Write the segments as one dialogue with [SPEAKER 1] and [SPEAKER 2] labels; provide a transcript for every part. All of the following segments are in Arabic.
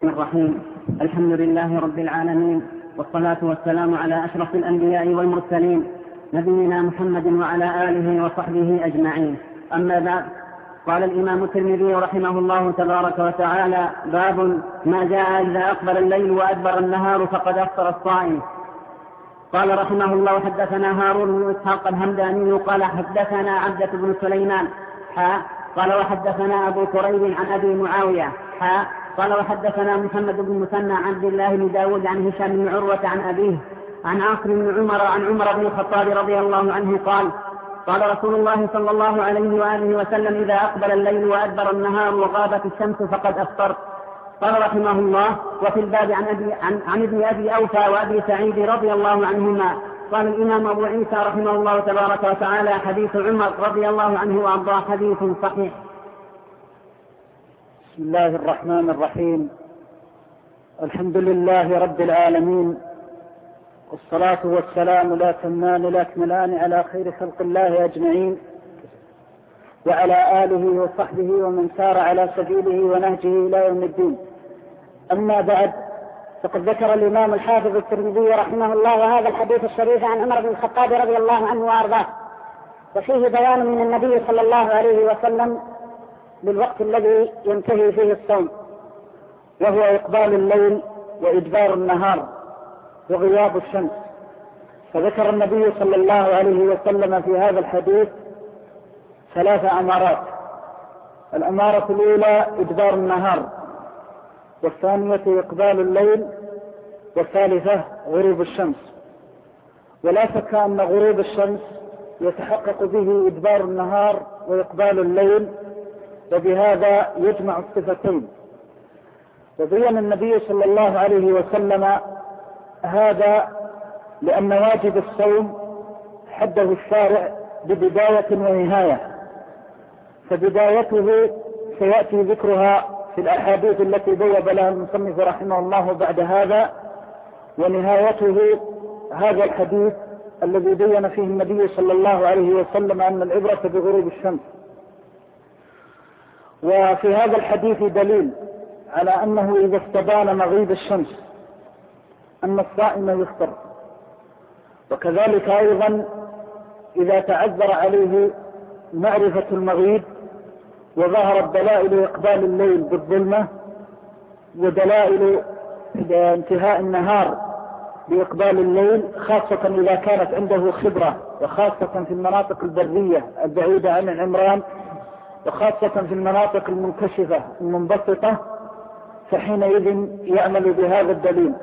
[SPEAKER 1] الرحيم. الحمد لله رب العالمين، والصلاة والسلام على أشرف الأنبياء والمرسلين، نبينا محمد وعلى آله وصحبه أجمعين. أما بعد، قال الإمام الترمذي رحمه الله تبارك وتعالى: باب ما جاء إذا أقبل الليل وأدبر النهار فقد أفطر الصائم. قال رحمه الله: حدثنا هارون بن إسحاق الهمداني قال حدثنا عبدة بن سليمان قال وحدثنا أبو كريب عن أبي معاوية قال وحدثنا محمد بن مثنى عن عبد الله بن داود عن هشام بن عروة عن أبيه عن عاصم بن عمر عن عمر بن الخطاب رضي الله عنه قال رسول الله صلى الله عليه وآله وسلم: إذا أقبل الليل وأدبر النهار وغابت الشمس فقد أفطرت. قال رحمه الله: وفي الباب عن ابن أبي أوفى وأبي سعيد رضي الله عنهما. قال الإمام أبو عيسى رحمه الله تبارك وتعالى: حديث عمر رضي الله عنه وأرضاه حديث صحيح.
[SPEAKER 2] بسم الله الرحمن الرحيم. الحمد لله رب العالمين، والصلاة والسلام لا تمان لا تملان على خير خلق الله أجمعين، وعلى آله وصحبه ومن سار على سبيله ونهجه إلى يوم الدين. أما بعد، فقد ذكر الإمام الحافظ الترمذي رحمه الله هذا الحديث الشريف عن عمر بن الخطاب رضي الله عنه وأرضاه، وفيه بيان من النبي صلى الله عليه وسلم للوقت الذي ينتهي فيه الصوم، وهو إقبال الليل وإدبار النهار وغياب الشمس. فذكر النبي صلى الله عليه وسلم في هذا الحديث 3 أمارات: الأمارة الأولى إدبار النهار، والثانية إقبال الليل، والثالثة غروب الشمس. ولا شك أن غروب الشمس يتحقق به إدبار النهار وإقبال الليل، وبهذا يجمع الصفتين. وبين النبي صلى الله عليه وسلم هذا لأن واجب الصوم حده الشارع ببداية ونهاية، فبدايته سيأتي ذكرها في الأحاديث التي بوب لها المصنف رحمه الله بعد هذا، ونهايته هذا الحديث الذي بين فيه النبي صلى الله عليه وسلم أن العبرة بغروب الشمس. وفي هذا الحديث دليل على أنه إذا استبان مغيب الشمس أن الصائم يفطر، وكذلك أيضا إذا تعذر عليه معرفة المغيب وظهرت دلائل إقبال الليل بالظلمة ودلائل انتهاء النهار بإقبال الليل، خاصة إذا كانت عنده خبرة، وخاصة في المناطق البرية البعيدة عن العمران، وخاصة في المناطق المنكشفة المنبسطة، فحينئذ يعمل بهذا الدليل.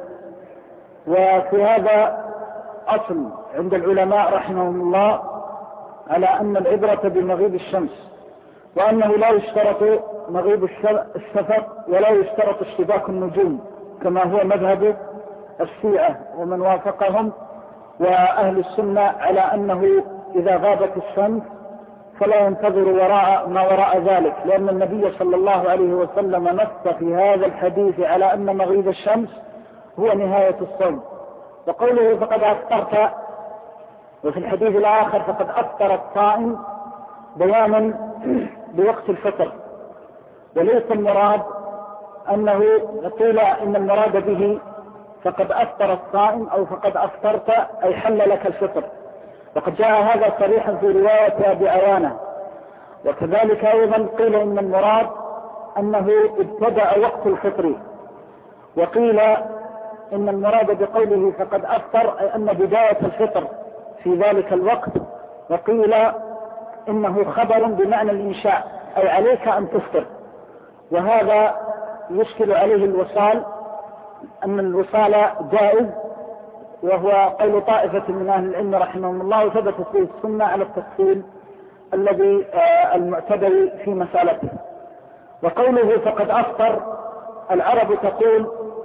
[SPEAKER 2] وفي هذا أصل عند العلماء رحمهم الله على أن العبرة بمغيب الشمس، وأنه لا يشترط مغيب الشفق ولا يشترط اشتباك النجوم، كما هو مذهب الشيعة ومن وافقهم وأهل السنة على أنه إذا غابت الشمس فلا ينتظر ما وراء ذلك، لأن النبي صلى الله عليه وسلم نص في هذا الحديث على أن مغيب الشمس هو نهاية الصوم. وقوله فقد أفطرت، وفي الحديث الآخر فقد أفطر الصائم، بيانا بوقت الفطر، وليس المراد أنه قيل إن المراد به فقد أفطر الصائم أو فقد أفطرت أي حل لك الفطر، وقد جاء هذا صريحا في رواية أبي عوانة. وكذلك أيضا قيل إن المراد أنه ابتدأ وقت الفطر، وقيل إن المراد بقوله فقد أفطر أي أن بداية الفطر في ذلك الوقت، وقيل إنه خبر بمعنى الإنشاء أي عليك أن تفطر. وهذا يشكل عليه الوصال، أن الوصال جائز، وهو قول طائفة من أهل العلم رحمهم الله، وثبتت فيه السنة على التفصيل الذي المعتبر في مسألته. وقوله فقد أفطر، العرب تقول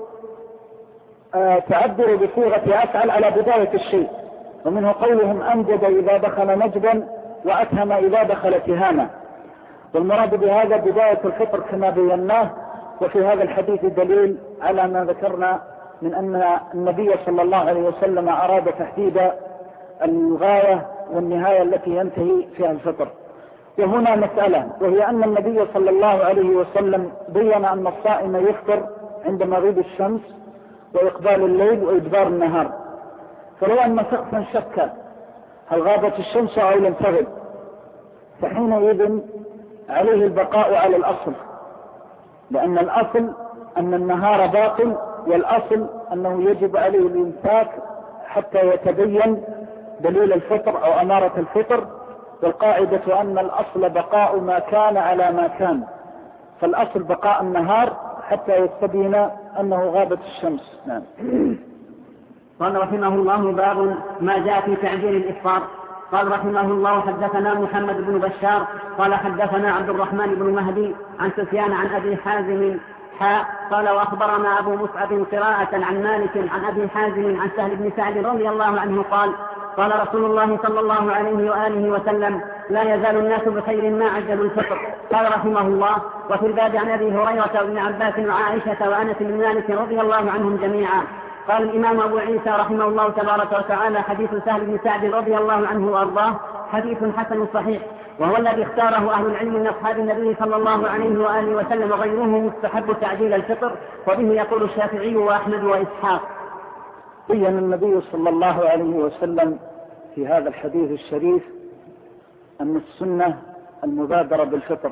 [SPEAKER 2] تعبر بصيغة أفعل على بداية الشيء، ومنه قولهم أنجد إذا دخل نجدا وأتهم إذا دخل تهاما، والمراد بهذا بداية الفطر كما بيناه. وفي هذا الحديث دليل على ما ذكرنا من أن النبي صلى الله عليه وسلم أراد تحديد الغاية والنهاية التي ينتهي فيها الفطر. وهنا مسألة، وهي أن النبي صلى الله عليه وسلم بين أن الصائم يفطر عند مغيب الشمس وإقبال الليل وإدبار النهار. فلو أن شخصا شك هل غابت الشمس أو لم تغب، فحينئذ عليه البقاء على الأصل، لأن الأصل أن النهار باطل، والأصل أنه يجب عليه الإمساك حتى يتبين دليل الفطر أو أمارة الفطر. والقاعدة أن الأصل بقاء ما كان على ما كان، فالأصل بقاء النهار حتى يستبين أنه غابت الشمس. نعم.
[SPEAKER 1] قال رحمه الله: باب ما جاء في تعجيل الإفطار. قال رحمه الله: حدثنا محمد بن بشار قال حدثنا عبد الرحمن بن مهدي عن سفيان عن أبي حازم قال: وأخبرنا أبو مصعب قراءة عن مالك عن أبي حازم عن سهل بن سعد رضي الله عنه قال: قال رسول الله صلى الله عليه وآله وسلم: لا يزال الناس بخير ما عجلوا الفطر. قال رحمه الله: وفي الباب عن أبي هريرة وابن عباس وعائشة وأنس بن مالك رضي الله عنهم جميعا. قال الإمام أبو عيسى رحمه الله تبارك وتعالى: حديث سهل بن سعد رضي الله عنه وأرضاه حديث حسن صحيح، وهو الذي اختاره أهل العلم من أصحاب النبي صلى الله عليه وآله وسلم وغيره مستحب تعجيل الفطر، وبه يقول الشافعي وأحمد وإسحاق.
[SPEAKER 2] بين النبي صلى الله عليه وسلم في هذا الحديث الشريف أن السنة المبادرة بالفطر،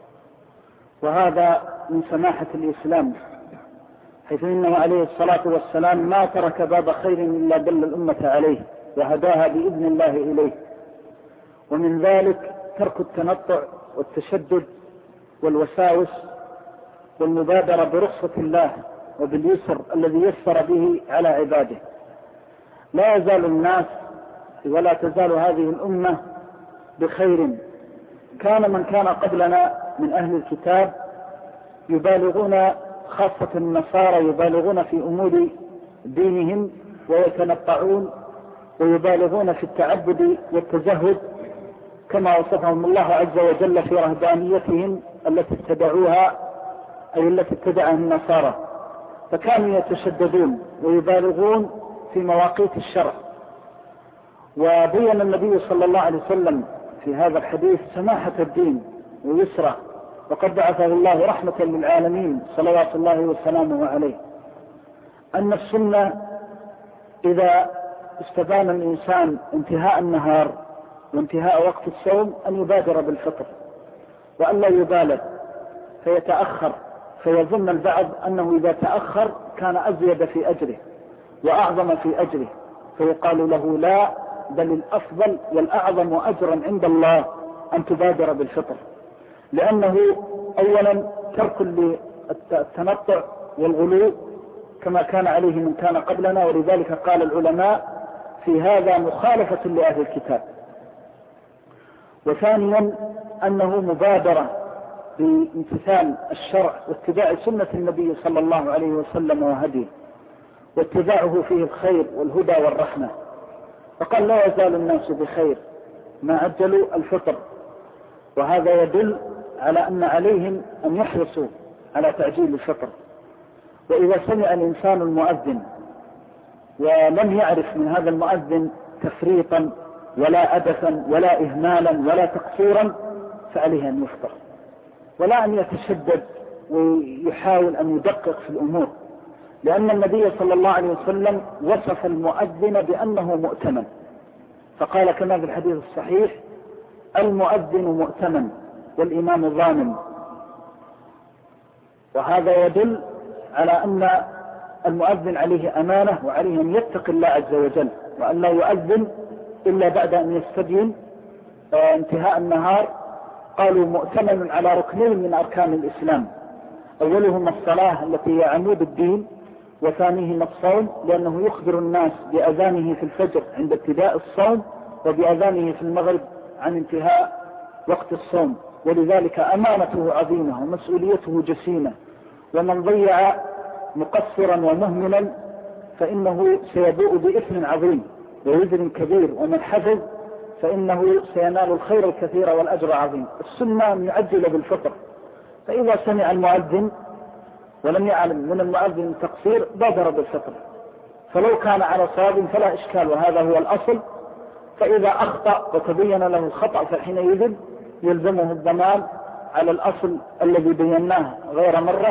[SPEAKER 2] وهذا من سماحة الإسلام، حيث إنه عليه الصلاة والسلام ما ترك باب خير إلا دل الأمة عليه وهداها بإذن الله إليه. ومن ذلك ترك التنطع والتشدد والوساوس، والمبادرة برخصة الله وباليسر الذي يسر به على عباده. لا يزال الناس ولا تزال هذه الأمة بخير. كان من كان قبلنا من أهل الكتاب يبالغون، خاصة النصارى يبالغون في أمور دينهم ويتنطعون ويبالغون في التعبد والتزهد، كما وصفهم الله عز وجل في رهبانيتهم التي اتبعوها، أي التي اتبعها النصارى، فكانوا يتشددون ويبالغون في مواقيت الشرع. وبين النبي صلى الله عليه وسلم في هذا الحديث سماحة الدين ويسره، وقد بعثه الله رحمة للعالمين صلوات الله وسلامه عليه. أن السنة إذا استبان الإنسان انتهاء النهار وانتهاء وقت الصوم أن يبادر بالفطر، وأن لا يبالغ فيتأخر، فيظن البعض أنه إذا تأخر كان أزيد في أجره وأعظم في أجره، فيقال له لا، بل الأفضل والأعظم أجرا عند الله أن تبادر بالفطر، لأنه أولا ترك للتنطع والغلو كما كان عليه من كان قبلنا، ولذلك قال العلماء في هذا مخالفة لأهل الكتاب. وثانيا أنه مبادرة بامتثال الشرع واتباع سنة النبي صلى الله عليه وسلم وهديه، واتباعه فيه الخير والهدى والرحمة. فقال: لا يزال الناس بخير ما عجلوا الفطر. وهذا يدل على أن عليهم أن يحرصوا على تعجيل الفطر. وإذا سمع الإنسان المؤذن ولم يعرف من هذا المؤذن تفريطا ولا أدفا ولا إهمالا ولا تقصيرا، فعليه أن يفطر، ولا أن يتشدد ويحاول أن يدقق في الأمور، لأن النبي صلى الله عليه وسلم وصف المؤذن بأنه مؤتمن، فقال كما في الحديث الصحيح: المؤذن مؤتمن والإمام ضامن. وهذا يدل على أن المؤذن عليه أمانة، وعليه أن يتقي الله عز وجل، وأن لا يؤذن إلا بعد أن يستبين انتهاء النهار. قالوا مؤتمن على ركنين من أركان الإسلام، أولهما الصلاة التي هي عمود الدين، وثانيهما الصوم، لأنه يخبر الناس بأذانه في الفجر عند ابتداء الصوم، وبأذانه في المغرب عن انتهاء وقت الصوم. ولذلك أمانته عظيمة ومسؤوليته جسيمة، ومن ضيع مقصرا ومهملا فإنه سيبوء بإثم عظيم ووزر كبير، ومن حفظ فإنه سينال الخير الكثير والأجر عظيم. السنة أن يعجل بالفطر، فإذا سمع المؤذن ولم يعلم من المؤذن التقصير بادر بالفطر، فلو كان على صواب فلا إشكال، وهذا هو الأصل. فإذا أخطأ وتبين له الخطأ فحينئذ يلزمه الضمان على الأصل الذي بيناه غير مرة،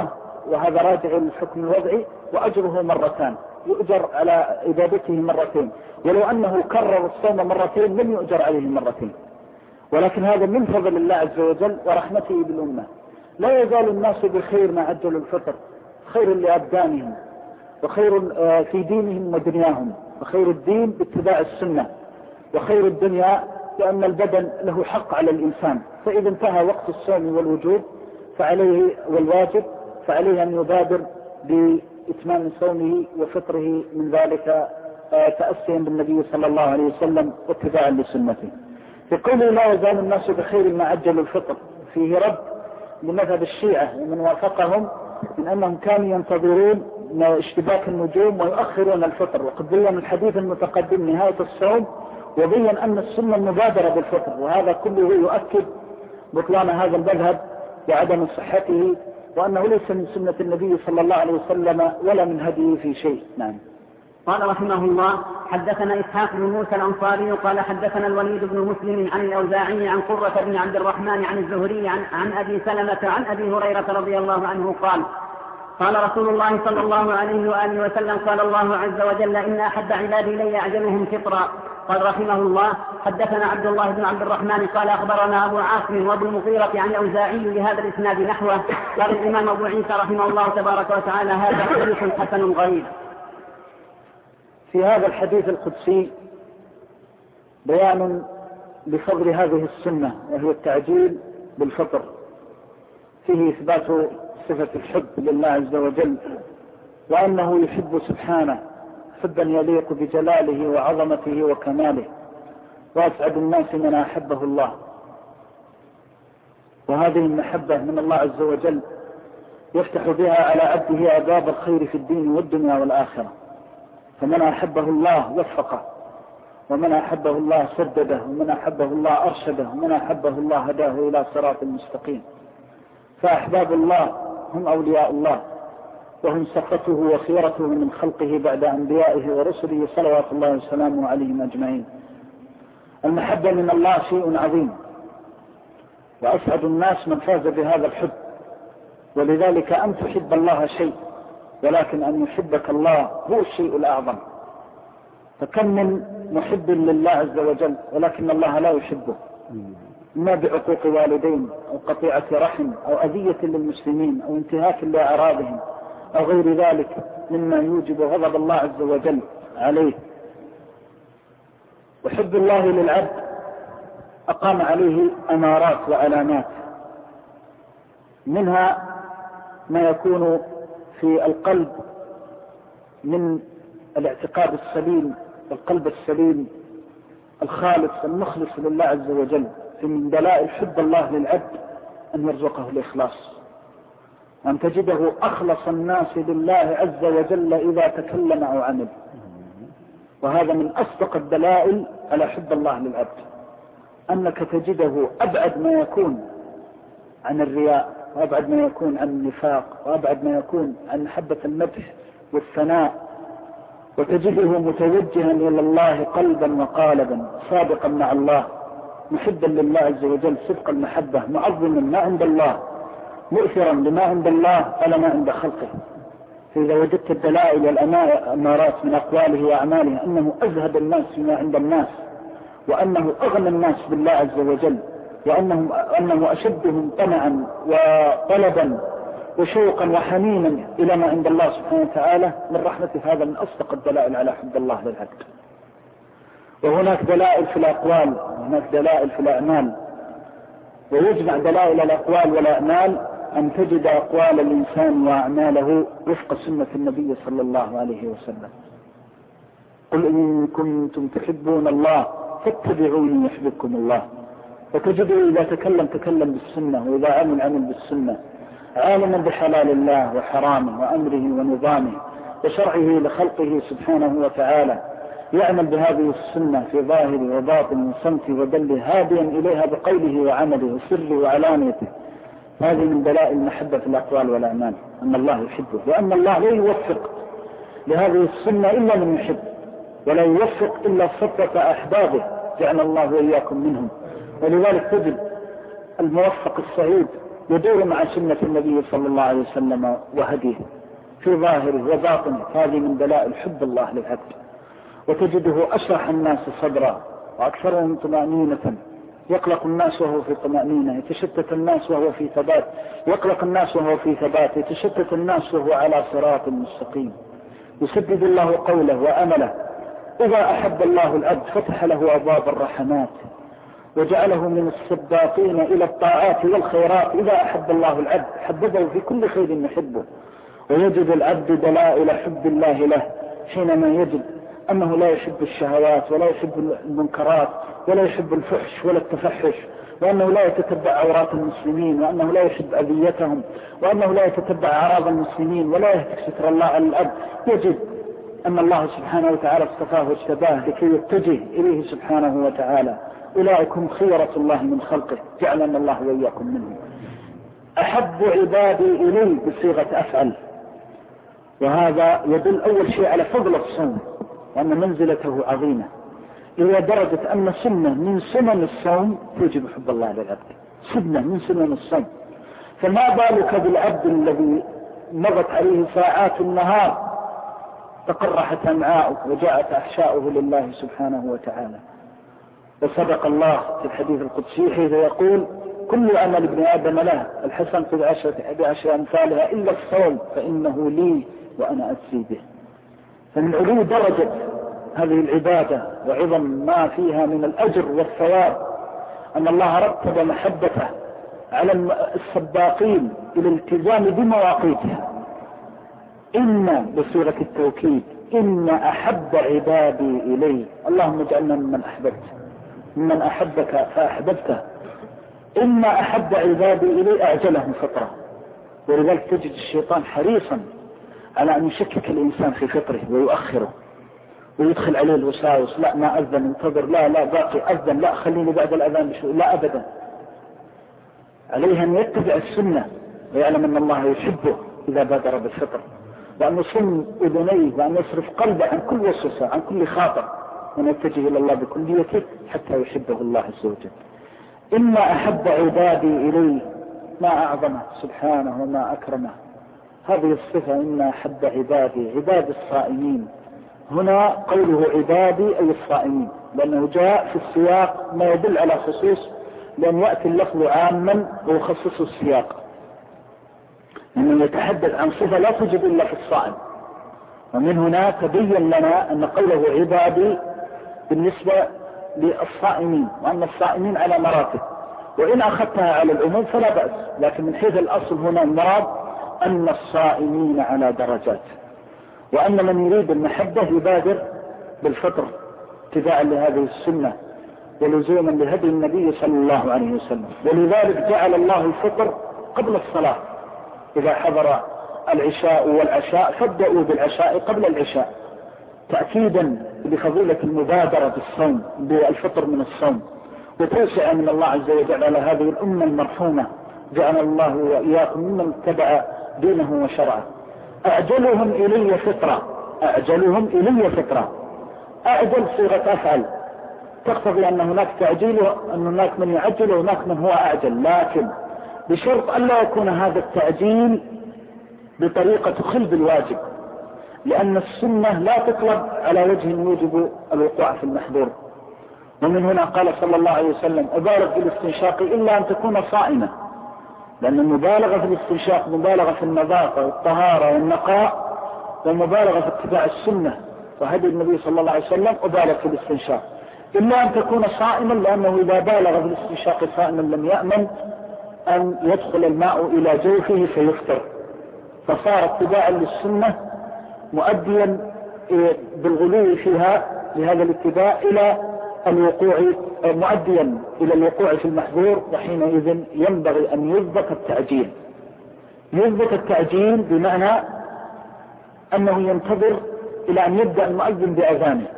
[SPEAKER 2] وهذا راجع للحكم الوضعي، وأجره مرتان، يؤجر على عبادته مرتين، ولو أنه كرر الصوم مرتين لم يؤجر عليه مرتين. ولكن هذا من فضل الله عز وجل ورحمته بالأمة. لا يزال الناس بخير ما عجلوا الفطر، خير لأبدانهم وخير في دينهم ودنياهم، وخير الدين باتباع السنة، وخير الدنيا لأن البدن له حق على الإنسان. فإذا انتهى وقت الصوم والوجوب والواجب فعليه أن يبادر بإتمام صومه وفطره من ذلك تأسيا بالنبي صلى الله عليه وسلم واتباعا لسنته. في قوله لا يزال الناس بخير ما عجلوا الفطر فيه رد لمذهب الشيعة ومن وافقهم من أنهم كانوا ينتظرون اشتباك النجوم ويؤخرون الفطر، وقد بين الحديث المتقدم نهاية الصوم وبين أن السنة المبادرة بالفطر، وهذا كله يؤكد بطلان هذا المذهب وعدم صحته، وأنه ليس من سنة النبي صلى الله عليه وسلم ولا من هديه في شيء. نعم.
[SPEAKER 1] قال رحمه الله: حدثنا إسحاق بن موسى الأنصاري قال حدثنا الوليد بن مسلم عن الأوزاعي عن قرة بن عبد الرحمن عن الزهري عن أبي سلمة عن أبي هريرة رضي الله عنه قال: قال رسول الله صلى الله عليه وآله وسلم: قال الله عز وجل: إن أحب عبادي لي أعجلهم فطرا. قال رحمه الله: حدثنا عبد الله بن عبد الرحمن قال أخبرنا أبو عاصم وابن المغيرة عن الأوزاعي بهذا الإسناد نحوه. قال الإمام أبو عيسى رحمه الله تبارك وتعالى: هذا حديث حسن غريب.
[SPEAKER 2] في هذا الحديث القدسي بيان لفضل هذه السنة وهي التعجيل بالفطر، فيه إثبات صفة الحب لله عز وجل، وأنه يحب سبحانه حبا يليق بجلاله وعظمته وكماله، وأسعد الناس من أحبه الله. وهذه المحبة من الله عز وجل يفتح بها على عبده أبواب الخير في الدين والدنيا والآخرة، فمن أحبه الله وفقه، ومن أحبه الله سدده، ومن أحبه الله أرشده، ومن أحبه الله هداه إلى صراط المستقيم. فأحباب الله هم أولياء الله، وهم صفته وخيرته من خلقه بعد أنبيائه ورسله صلوات الله وسلامه عليهم أجمعين. المحبة من الله شيء عظيم، وأسعد الناس من فاز بهذا الحب. ولذلك أن تحب الله شيء، ولكن أن يحبك الله هو الشيء الأعظم. فكم من محب لله عز وجل ولكن الله لا يحبه، ما بعقوق والدين أو قطيعة رحم أو أذية للمسلمين أو انتهاك لأعراضهم أو غير ذلك مما يوجب غضب الله عز وجل عليه. وحب الله للعبد أقام عليه أمارات وعلامات، منها ما يكون في القلب من الاعتقاد السليم، القلب السليم الخالص المخلص لله عز وجل. من دلائل حب الله للعبد أن يرزقه الإخلاص، وأن تجده أخلص الناس لله عز وجل إذا تكلم أو عمل، وهذا من أصدق الدلائل على حب الله للعبد، أنك تجده أبعد ما يكون عن الرياء، وأبعد ما يكون عن النفاق، وأبعد ما يكون عن محبة المدح والثناء، وتجده متوجها إلى الله قلبا وقالبا، صادقا مع الله، محبا لله عز وجل صدق المحبة، معظما ما عند الله، مؤثرا لما عند الله على ما عند خلقه. فإذا وجدت الدلائل والأمارات من أقواله وأعماله أنه أزهد الناس فيما عند الناس، وأنه أغنى الناس بالله عز وجل، وأنه أشدهم طمعا وطلبا وشوقا وحنينا إلى ما عند الله سبحانه وتعالى من رحمته، هذا من أصدق الدلائل على حب الله للعبد. وهناك دلائل في الأقوال وهناك دلائل في الأعمال، ويجمع دلائل الأقوال والأعمال أن تجد أقوال الإنسان وأعماله وفق سنة النبي صلى الله عليه وسلم. قل إن كنتم تحبون الله فاتبعوني يحببكم الله. فتجده إذا تكلم بالسنة، وإذا عمل بالسنة، عالما بحلال الله وحرامه وأمره ونظامه وشرعه لخلقه سبحانه وتعالى، يعمل بهذه السنة في ظاهره وباطنه وصمته ودله، هاديا إليها بقوله وعمله وسره وعلانيته. هذه من دلائل محبة الأقوال والأعمال، أن الله يحبه، وأن الله لا يوفق لهذه السنة إلا من يحب، ولا يوفق إلا صفة أحبابه، جعل الله وإياكم منهم. ولذلك تجد الموفق السعيد يدور مع سنة النبي صلى الله عليه وسلم وهديه في ظاهره وباطنه، هذه من دلائل حب الله للعبد. وتجده أشرح الناس صدرا وأكثرهم طمأنينة، يقلق الناس وهو في طمأنينة، يتشتت الناس وهو في ثبات، يقلق الناس وهو في ثبات، يتشتت الناس وهو على صراط مستقيم. يسدد الله قوله وأمله. إذا أحب الله العبد فتح له أبواب الرحمات وجعله من السباقين إلى الطاعات والخيرات. إذا أحب الله العبد حببه في كل خير يحبه، ويجد العبد دلائل حب الله له حينما يجد أنه لا يحب الشهوات ولا يحب المنكرات ولا يحب الفحش ولا التفحش، وأنه لا يتتبع عورات المسلمين، وأنه لا يحب أذيتهم، وأنه لا يتتبع أعراض المسلمين ولا يهتك ستر الله على الأرض. يجد أن الله سبحانه وتعالى اصطفاه واجتباه لكي يتجه إليه سبحانه وتعالى. أولئك هم خيرة الله من خلقه، جعلنا الله وإياكم منهم. أحب عبادي إلي بصيغة أفعل، وهذا يدل أول شيء على فضل الصوم وأن منزلته عظيمة إلى درجة أن سنة من سنن الصوم توجب حب الله للعبد، سنة من سنن الصوم. فما بالك بالعبد الذي مضت عليه ساعات النهار تقرحت أمعاؤه وجاءت أحشاؤه لله سبحانه وتعالى. وصدق الله في الحديث القدسي حيث يقول: كل عمل ابن آدم له الحسن بعشر أمثالها إلا الصوم فإنه لي وأنا أجزي به. فمن علو درجة هذه العبادة وعظم ما فيها من الأجر والثواب أن الله رتب محبته على السباقين إلى الالتزام بمواقيتها. إن بصيغة التوكيد، إن أحب عبادي إلي. اللهم اجعلنا ممن أحببت، ممن أحبك فأحببته. إن أحب عبادي إلي أعجلهم فطرة. ولذلك تجد الشيطان حريصا على أن يشكك الإنسان في فطره ويؤخره ويدخل عليه الوساوس: لا ما أذن، انتظر، لا باقي أذن، لا خليني بعد الأذان بشوي، لا أبدا. عليه أن يتبع السنة ويعلم أن الله يحبه إذا بادر بالفطر، وأن يصم أذنيه وأن يصرف قلبه عن كل وسوسة عن كل خاطر، وأن يتجه إلى الله بكليته حتى يحبه الله عز وجل. إن أحب عبادي إلي، ما أعظمه سبحانه وما أكرمه. هذه الصفة إن أحب عبادي، عباد الصائمين. هنا قوله عبادي أي الصائمين، لأنه جاء في السياق ما يدل على خصوص، لأن يأتي اللفظ عاما ويخصص السياق، لأنه يتحدث عن صفة لا توجد إلا في الصائم. ومن هنا تبين لنا أن قوله عبادي بالنسبة للصائمين، وأن الصائمين على مراتب، وإن أخذتها على العموم فلا بأس، لكن من حيث الأصل هنا المراد أن الصائمين على درجات، وأن من يريد المحبة يبادر بالفطر اتباعا لهذه السنة ولزوما لهدي النبي صلى الله عليه وسلم. ولذلك جعل الله الفطر قبل الصلاة. إذا حضر العشاء والعشاء فابدأوا بالعشاء قبل العشاء، تأكيدا بفضيلة المبادرة بالصوم بالفطر من الصوم، وتوسع من الله عز وجل على هذه الأمة المرحومة. جعل الله وإياكم ممن اتبع دينه وشرعه. أعجلهم إلي فطرة، أعجلهم إلي فطرة. أعجل صيغة أفعل تقتضي أن هناك تعجيل، أن هناك من يعجل وهناك من هو أعجل، لكن بشرط أن لا يكون هذا التعجيل بطريقة تخل بالواجب، لأن السنة لا تطلب على وجه يوجب الوقوع في المحظور. ومن هنا قال صلى الله عليه وسلم: أبالغ في الاستنشاق إلا أن تكون صائمة، لأن المبالغة في الاستنشاق مبالغة في النظافة والطهارة والنقاء، والمبالغة في اتباع السنة وهدي النبي صلى الله عليه وسلم أبالغ في الاستنشاق إلا أن تكون صائما، لأنه إذا بالغ في الاستنشاق صائما لم يأمن أن يدخل الماء إلى جوفه فيفطر، فصار اتباعا للسنة مؤديا بالغلو فيها لهذا الاتباع إلى الوقوع، مؤديا إلى الوقوع في المحظور. وحينئذ ينبغي أن يضبط التعجيل. يضبط التعجيل بمعنى أنه ينتظر إلى أن يبدأ المؤذن بأذانه،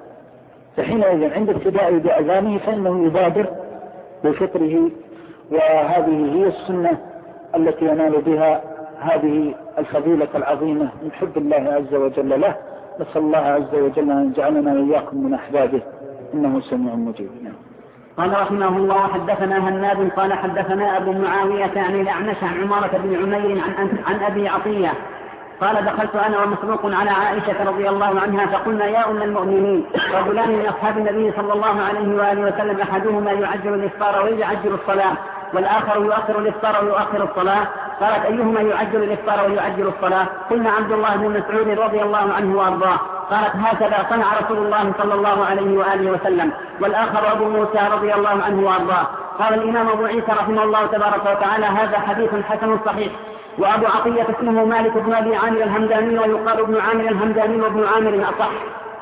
[SPEAKER 2] فحينئذ عند ابتداء بأذانه فإنه يبادر بفطره. وهذه هي السنة التي ينال بها هذه الفضيلة العظيمة من حب الله عز وجل له. نسأل الله عز وجل أن يجعلنا وإياكم من أحبابه، إنه سميع مجيب.
[SPEAKER 1] قال رحمه الله: حدثنا هناد قال حدثنا أبو معاوية عن الأعمش عن عمارة بن عمير عن أبي عطية قال: دخلت أنا ومسروق على عائشة رضي الله عنها فقلنا: يا أم المؤمنين، رجلان من أصحاب النبي صلى الله عليه وآله وسلم أحدهما يعجل الإفطار ويعجل الصلاة، والآخر يؤخر الإفطار ويؤخر الصلاة. قالت: أيهما يعجل الإفطار ويعجل الصلاة؟ قلنا: عبد الله بن مسعود رضي الله عنه وأرضاه. قالت: هكذا صنع رسول الله صلى الله عليه وآله وسلم. والآخر أبو موسى رضي الله عنه وأرضاه. قال الإمام أبو عيسى رحمه الله تبارك وتعالى: هذا حديث حسن صحيح. وأبو عطية اسمه مالك بن أبي عامر الهمداني، ويقال ابن عامر الهمداني وابن عامر أصح.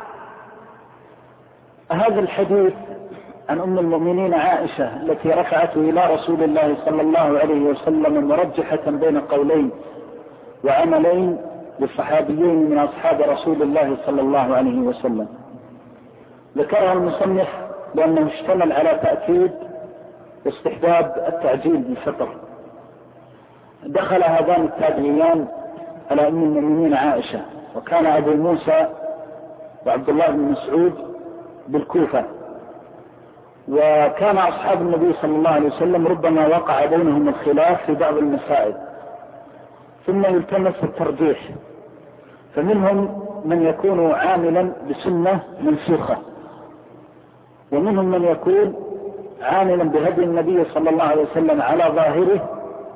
[SPEAKER 2] هذا الحديث عن أم المؤمنين عائشة التي رفعته إلى رسول الله صلى الله عليه وسلم مرجحة بين قولين وعملين للصحابيين من أصحاب رسول الله صلى الله عليه وسلم، ذكرها المصنف لأنه اشتمل على تأكيد واستحباب التعجيل بالفطر. دخل هذان التابعيان على أم المؤمنين عائشة، وكان أبو موسى وعبد الله بن مسعود بالكوفة، وكان أصحاب النبي صلى الله عليه وسلم ربما وقع بينهم الخلاف في بعض المسائل، ثم يلتمس الترجيح، فمنهم من يكون عاملا بسنة منسوخة، ومنهم من يكون عاملا بهدي النبي صلى الله عليه وسلم على ظاهره،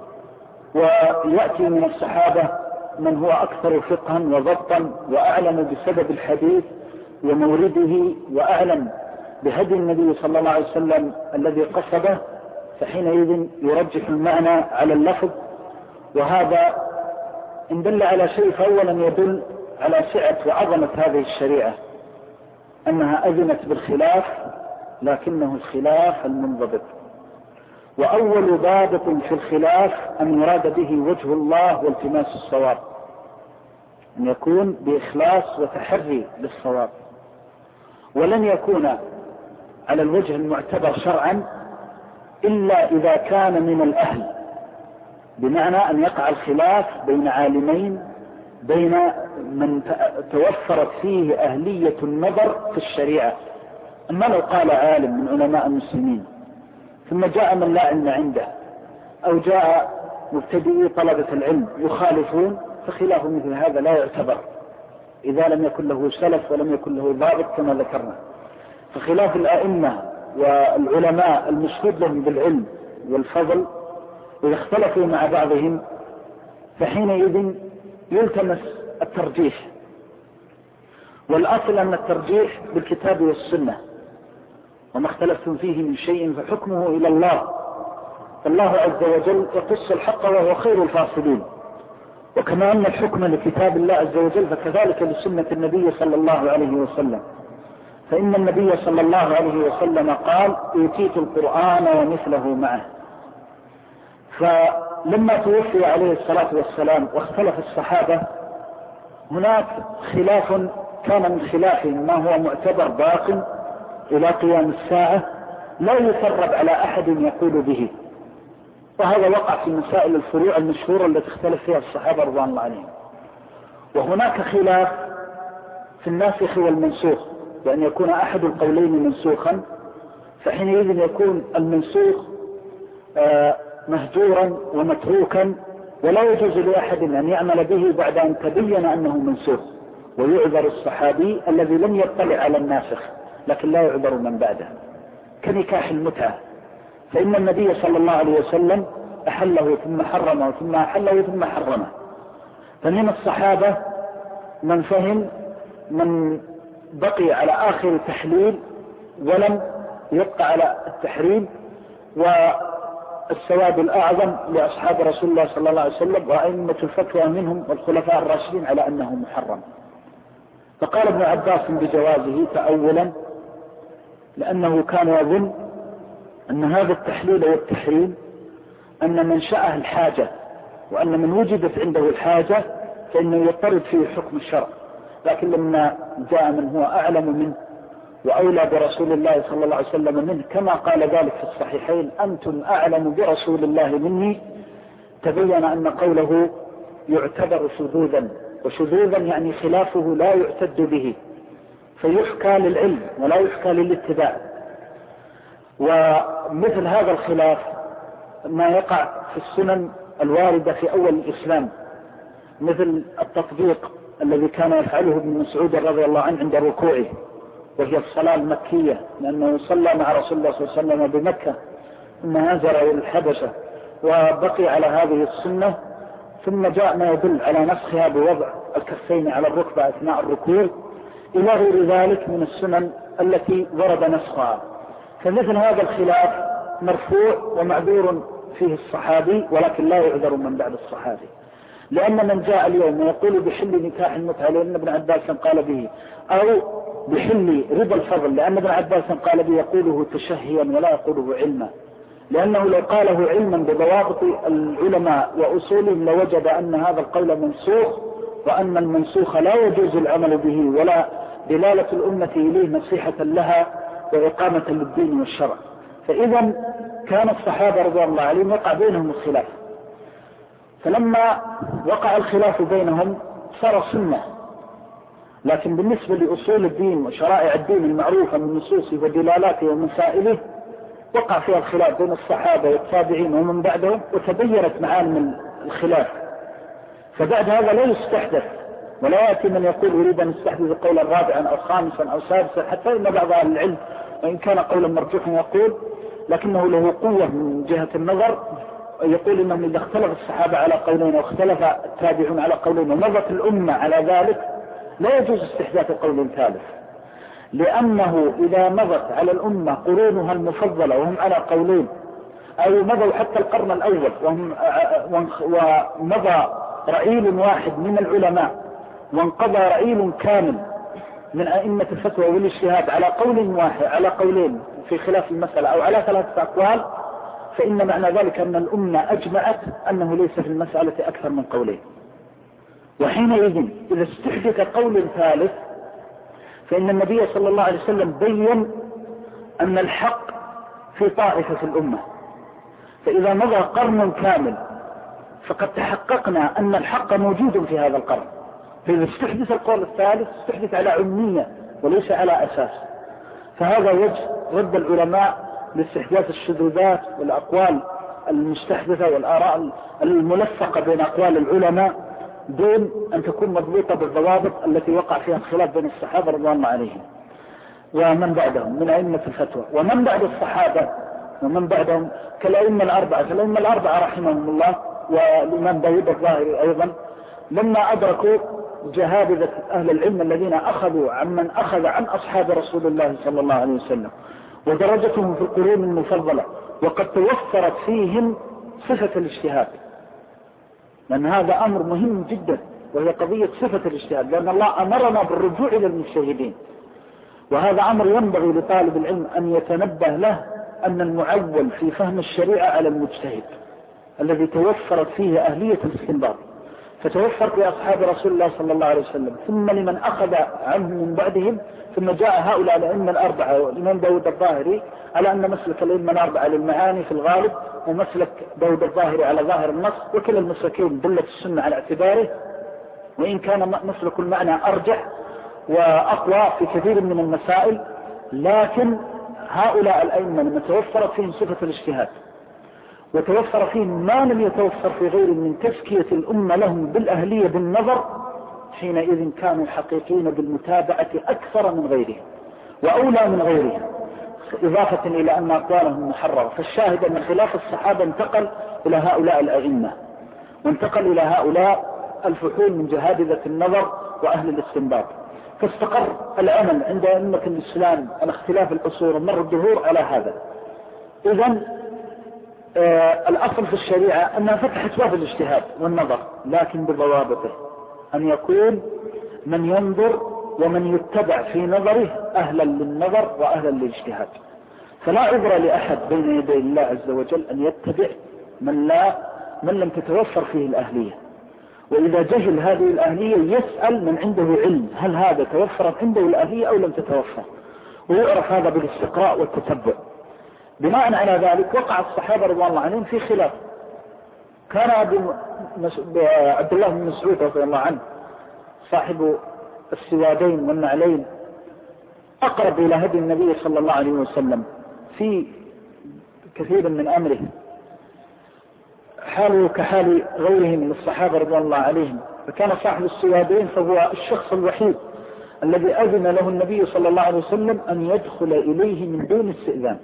[SPEAKER 2] ويأتي من الصحابة من هو أكثر فقها وضبطا وأعلم بسبب الحديث ومورده وأعلم بهدي النبي صلى الله عليه وسلم الذي قصده، فحينئذ يرجح المعنى على اللفظ. وهذا إن دل على شيء فأولا يدل على سعة وعظمة هذه الشريعة، أنها أذنت بالخلاف لكنه الخلاف المنضبط. وأول ضابط في الخلاف أن يراد به وجه الله والتماس الصواب، أن يكون بإخلاص وتحري للصواب، ولن يكون على الوجه المعتبر شرعا إلا إذا كان من الأهل، بمعنى أن يقع الخلاف بين عالمين، بين من توفرت فيه أهلية النظر في الشريعة. أما لو قال عالم من علماء المسلمين ثم جاء من لا علم عنده، أو جاء مبتدئي طلبة العلم يخالفون، فخلاف مثل هذا لا يعتبر إذا لم يكن له سلف ولم يكن له ضابط كما ذكرنا. فخلاف الآئمة والعلماء المشهود لهم بالعلم والفضل إذا اختلفوا مع بعضهم فحينئذ يلتمس الترجيح، والأصل أن الترجيح بالكتاب والسنة، وما اختلفتم فيه من شيء فحكمه إلى الله، فالله عز وجل يقص الحق وهو خير الفاصلين. وكما أن الحكم لكتاب الله عز وجل فكذلك لسنة النبي صلى الله عليه وسلم، فإن النبي صلى الله عليه وسلم قال: أوتيت القرآن ومثله معه. فلما توفي عليه الصلاة والسلام واختلف الصحابة، هناك خلاف كان من خلافهم ما هو معتبر باق إلى قيام الساعة لا يفرب على أحد يقول به، وهذا وقع في مسائل الفروع المشهورة التي اختلف فيها الصحابة رضوان الله عليهم. وهناك خلاف في الناسخ والمنسوخ، بأن يكون أحد القولين منسوخا، فحينئذ يكون المنسوخ مهجورا ومتروكا، ولا يجوز لأحد أن يعمل به بعد أن تبين أنه منسوخ، ويعذر الصحابي الذي لم يطلع على الناسخ، لكن لا يعذر من بعده، كنكاح المتعة، فإن النبي صلى الله عليه وسلم أحله ثم حرمه ثم أحله ثم حرمه. فمن الصحابة من فهم، من بقي على آخر التحليل ولم يبقى على التحريم، والسواد الأعظم لأصحاب رسول الله صلى الله عليه وسلم وأئمة الفتوى منهم والخلفاء الراشدين على أنه محرم. فقال ابن عباس بجوازه تأولا، لأنه كان يظن أن هذا التحليل والتحريم أن منشأه الحاجة، وأن من وجدت عنده الحاجة فإنه يضطرد فيه حكم الشرع. لكن لما جاء من هو أعلم منه وأولى برسول الله صلى الله عليه وسلم منه، كما قال ذلك في الصحيحين: أنتم أعلم برسول الله مني، تبين أن قوله يعتبر شذوذا، وشذوذا يعني خلافه لا يعتد به، فيحكى للعلم ولا يحكى للاتباع. ومثل هذا الخلاف ما يقع في السنن الواردة في أول الإسلام، مثل التطبيق الذي كان يفعله ابن مسعود رضي الله عنه عند ركوعه، وهي الصلاة المكية، لأنه صلى مع رسول الله صلى الله عليه وسلم بمكة ثم هاجر إلى الحبشة وبقي على هذه السنة، ثم جاء ما يدل على نسخها بوضع الكفين على الركبة أثناء الركوع إلى غير ذلك من السنن التي ورد نسخها. فمثل هذا الخلاف مرفوع ومعذور فيه الصحابي، ولكن لا يعذر من بعد الصحابي، لأن من جاء اليوم ويقول بحل نكاح المتعة لأن ابن عباس قال به، أو بحل ربا الفضل لأن ابن عباس قال به، يقوله تشهيا ولا يقوله علما، لأنه لو قاله علما بضوابط العلماء وأصولهم لوجد أن هذا القول منسوخ، وأن المنسوخ لا يجوز العمل به ولا دلالة الأمة إليه نصيحة لها وإقامة للدين والشرع. فإذا كان الصحابة رضي الله عليهم وقع بينهم الخلاف، فلما وقع الخلاف بينهم صار سنة، لكن بالنسبة لأصول الدين وشرائع الدين المعروفة من نصوصه ودلالاته ومسائله وقع فيها الخلاف بين الصحابة والتابعين ومن بعدهم، وتبينت معالم الخلاف. فبعد هذا لا يستحدث، ولا يأتي من يقول أريد أن يستحدث قولا رابعا أو خامسا أو سادسا، حتى إن بعض أهل العلم وإن كان قولا مرجوحا يقول لكنه له قوة من جهة النظر، يقول إنهم إذا اختلف الصحابة على قولين واختلف التابعون على قولين ومضت الأمة على ذلك لا يجوز استحداث قول ثالث، لأنه إذا مضت على الأمة قرونها المفضلة وهم على قولين، أو مضوا حتى القرن الأول ومضى رعيل واحد من العلماء وانقضى رعيل كامل من أئمة الفتوى والاجتهاد على قول واحد على قولين في خلاف المسألة أو على 3 أقوال، فإن معنى ذلك أن الأمة أجمعت أنه ليس في المسألة أكثر من قولين. وحينئذ إذا استحدث قول ثالث فإن النبي صلى الله عليه وسلم بين أن الحق في طائفة في الأمة، فإذا مضى قرن كامل فقد تحققنا أن الحق موجود في هذا القرن، فإذا استحدث القول الثالث استحدث على عمية وليس على أساس. فهذا وجه رد العلماء لاستحداث الشذوذات والأقوال المستحدثة والآراء الملفقة بين أقوال العلماء دون أن تكون مضبوطة بالضوابط التي وقع فيها الخلاف بين الصحابة رضي الله عليهم ومن بعدهم من أئمة الفتوى ومن بعد الصحابة ومن بعدهم كالأئمة الأربعة. فالأئمة الأربعة رحمهم الله والإمام داود الظاهري أيضا لما أدركوا جهابذة أهل العلم الذين أخذوا عمن أخذ عن أصحاب رسول الله صلى الله عليه وسلم ودرجتهم في القرون المفضلة، وقد توفرت فيهم صفة الاجتهاد، لأن هذا أمر مهم جدا وهي قضية صفة الاجتهاد، لأن الله أمرنا بالرجوع إلى المجتهدين، وهذا أمر ينبغي لطالب العلم أن يتنبه له، أن المعول في فهم الشريعة على المجتهد الذي توفرت فيه أهلية الاستنباط، فتوفرت لأصحاب رسول الله صلى الله عليه وسلم ثم لمن أخذ عنه من بعدهم، ثم جاء هؤلاء الأئمة الأربعة والإمام داود الظاهري على أن مسلك الأئمة الأربعة للمعاني في الغالب ومسلك داود الظاهري على ظاهر النص، وكلا المسلكين دلت السنة على اعتباره، وإن كان مسلك المعنى أرجح وأقوى في كثير من المسائل، لكن هؤلاء الأئمة لما توفرت فيهم صفة الاجتهاد وتوفر فيهم ما لم يتوفر في غير من تزكية الأمة لهم بالأهلية بالنظر، حينئذ كانوا حقيقين بالمتابعة أكثر من غيرهم وأولى من غيرهم، إضافة إلى أن أقوالهم محررة. فالشاهد أن خلاف الصحابة انتقل إلى هؤلاء الأئمة وانتقل إلى هؤلاء الفحول من جهابذة النظر وأهل الاستنباط، فاستقر العمل عند أئمة الإسلام على اختلاف العصور ومر الدهور على هذا. إذن الأصل في الشريعة أنها فتحت باب الاجتهاد والنظر، لكن بضوابطه، أن يكون من ينظر ومن يتبع في نظره أهلا للنظر وأهلا للاجتهاد. فلا عذر لأحد بين يدي الله عز وجل أن يتبع من لم تتوفر فيه الأهلية، وإذا جهل هذه الأهلية يسأل من عنده علم هل هذا توفرت عنده الأهلية أو لم تتوفر، ويعرف هذا بالاستقراء والتتبع. بناء على ذلك وقع الصحابة رضي الله عنهم في خلاف. كان عبد الله بن مسعود رضي الله عنه صاحب السوادين والنعلين أقرب إلى هدي النبي صلى الله عليه وسلم في كثير من أمره، حاله كحال غيرهم من الصحابة رضي الله عليهم. فكان صاحب السوادين فهو الشخص الوحيد الذي أذن له النبي صلى الله عليه وسلم أن يدخل إليه من دون استئذان،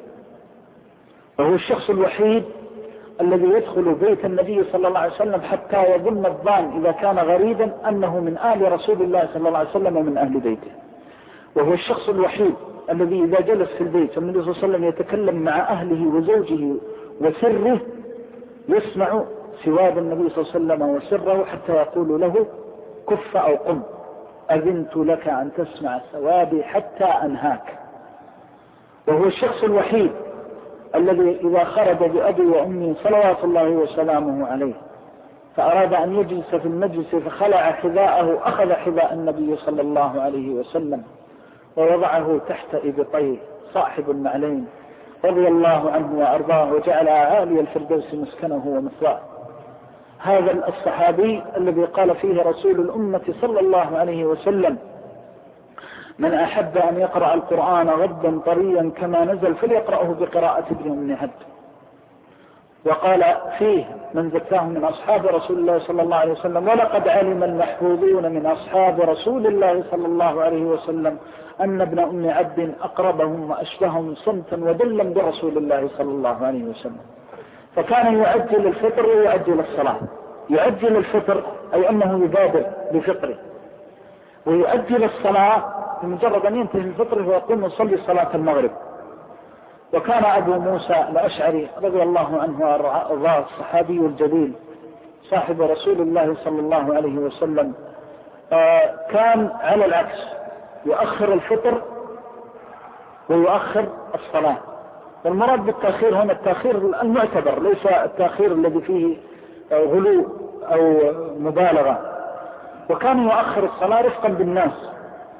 [SPEAKER 2] وهو الشخص الوحيد الذي يدخل بيت النبي صلى الله عليه وسلم حتى يظن الظان إذا كان غريبا أنه من آل رسول الله صلى الله عليه وسلم ومن أهل بيته. وهو الشخص الوحيد الذي إذا جلس في البيت والنبي صلى الله عليه وسلم يتكلم مع أهله وزوجه وسره يسمع سواد النبي صلى الله عليه وسلم وسره حتى يقول له كف أو قم، أذنت لك أن تسمع سوادي حتى أنهاك. وهو الشخص الوحيد الذي إذا خرج بأبي وأمي صلوات الله وسلامه عليه فأراد أن يجلس في المجلس فخلع حذاءه أخذ حذاء النبي صلى الله عليه وسلم ووضعه تحت إبطيه صاحب النعلين رضي الله عنه وأرضاه وجعل عالي الفردوس مسكنه ومثواه. هذا الصحابي الذي قال فيه رسول الأمة صلى الله عليه وسلم: من أحب أن يقرأ القرآن غدا طريا كما نزل فليقرأه بقراءة ابن أم عبد. وقال فيه من ذكاه من أصحاب رسول الله صلى الله عليه وسلم: ولقد علم المحفوظون من أصحاب رسول الله صلى الله عليه وسلم أن ابن أم عبد أقربهم وأشبههم صمتا ودلا برسول الله صلى الله عليه وسلم. فكان يعجل الفطر ويعجل الصلاة. يعجل الفطر أي أنه يبادر بفطره، ويؤجل الصلاة بمجرد أن ينتهي الفطر ويقوم يصلي صلاة المغرب. وكان أبو موسى الأشعري رضي الله عنه وأرضاه الصحابي الجليل صاحب رسول الله صلى الله عليه وسلم كان على العكس يؤخر الفطر ويؤخر الصلاة. والمراد بالتأخير هنا التأخير المعتبر، ليس التأخير الذي فيه غلو أو مبالغة. وكان يؤخر الصلاة رفقا بالناس.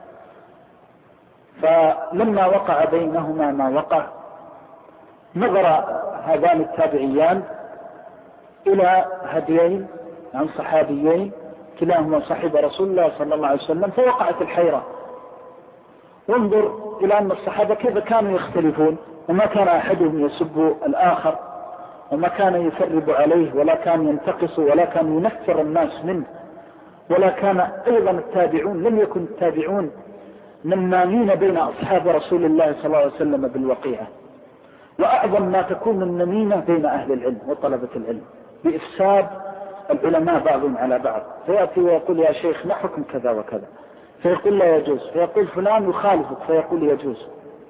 [SPEAKER 2] فلما وقع بينهما ما وقع نظر هذان التابعيان إلى هديين عن صحابيين كلاهما صاحب رسول الله صلى الله عليه وسلم، فوقعت الحيرة. وانظر إلى أن الصحابة كيف كانوا يختلفون، وما كان أحدهم يسب الآخر، وما كان يفرب عليه، ولا كان ينتقص، ولا كان ينفر الناس منه، ولا كان أيضا التابعون لم يكن التابعون نمامين بين أصحاب رسول الله صلى الله عليه وسلم بالوقيعة. وأعظم ما تكون النميمة بين أهل العلم وطلبة العلم بإفساد العلماء بعضهم على بعض. فيأتي ويقول: يا شيخ ما حكم كذا وكذا؟ فيقول: لا يجوز. فيقول: فلان يخالفك، فيقول: يجوز.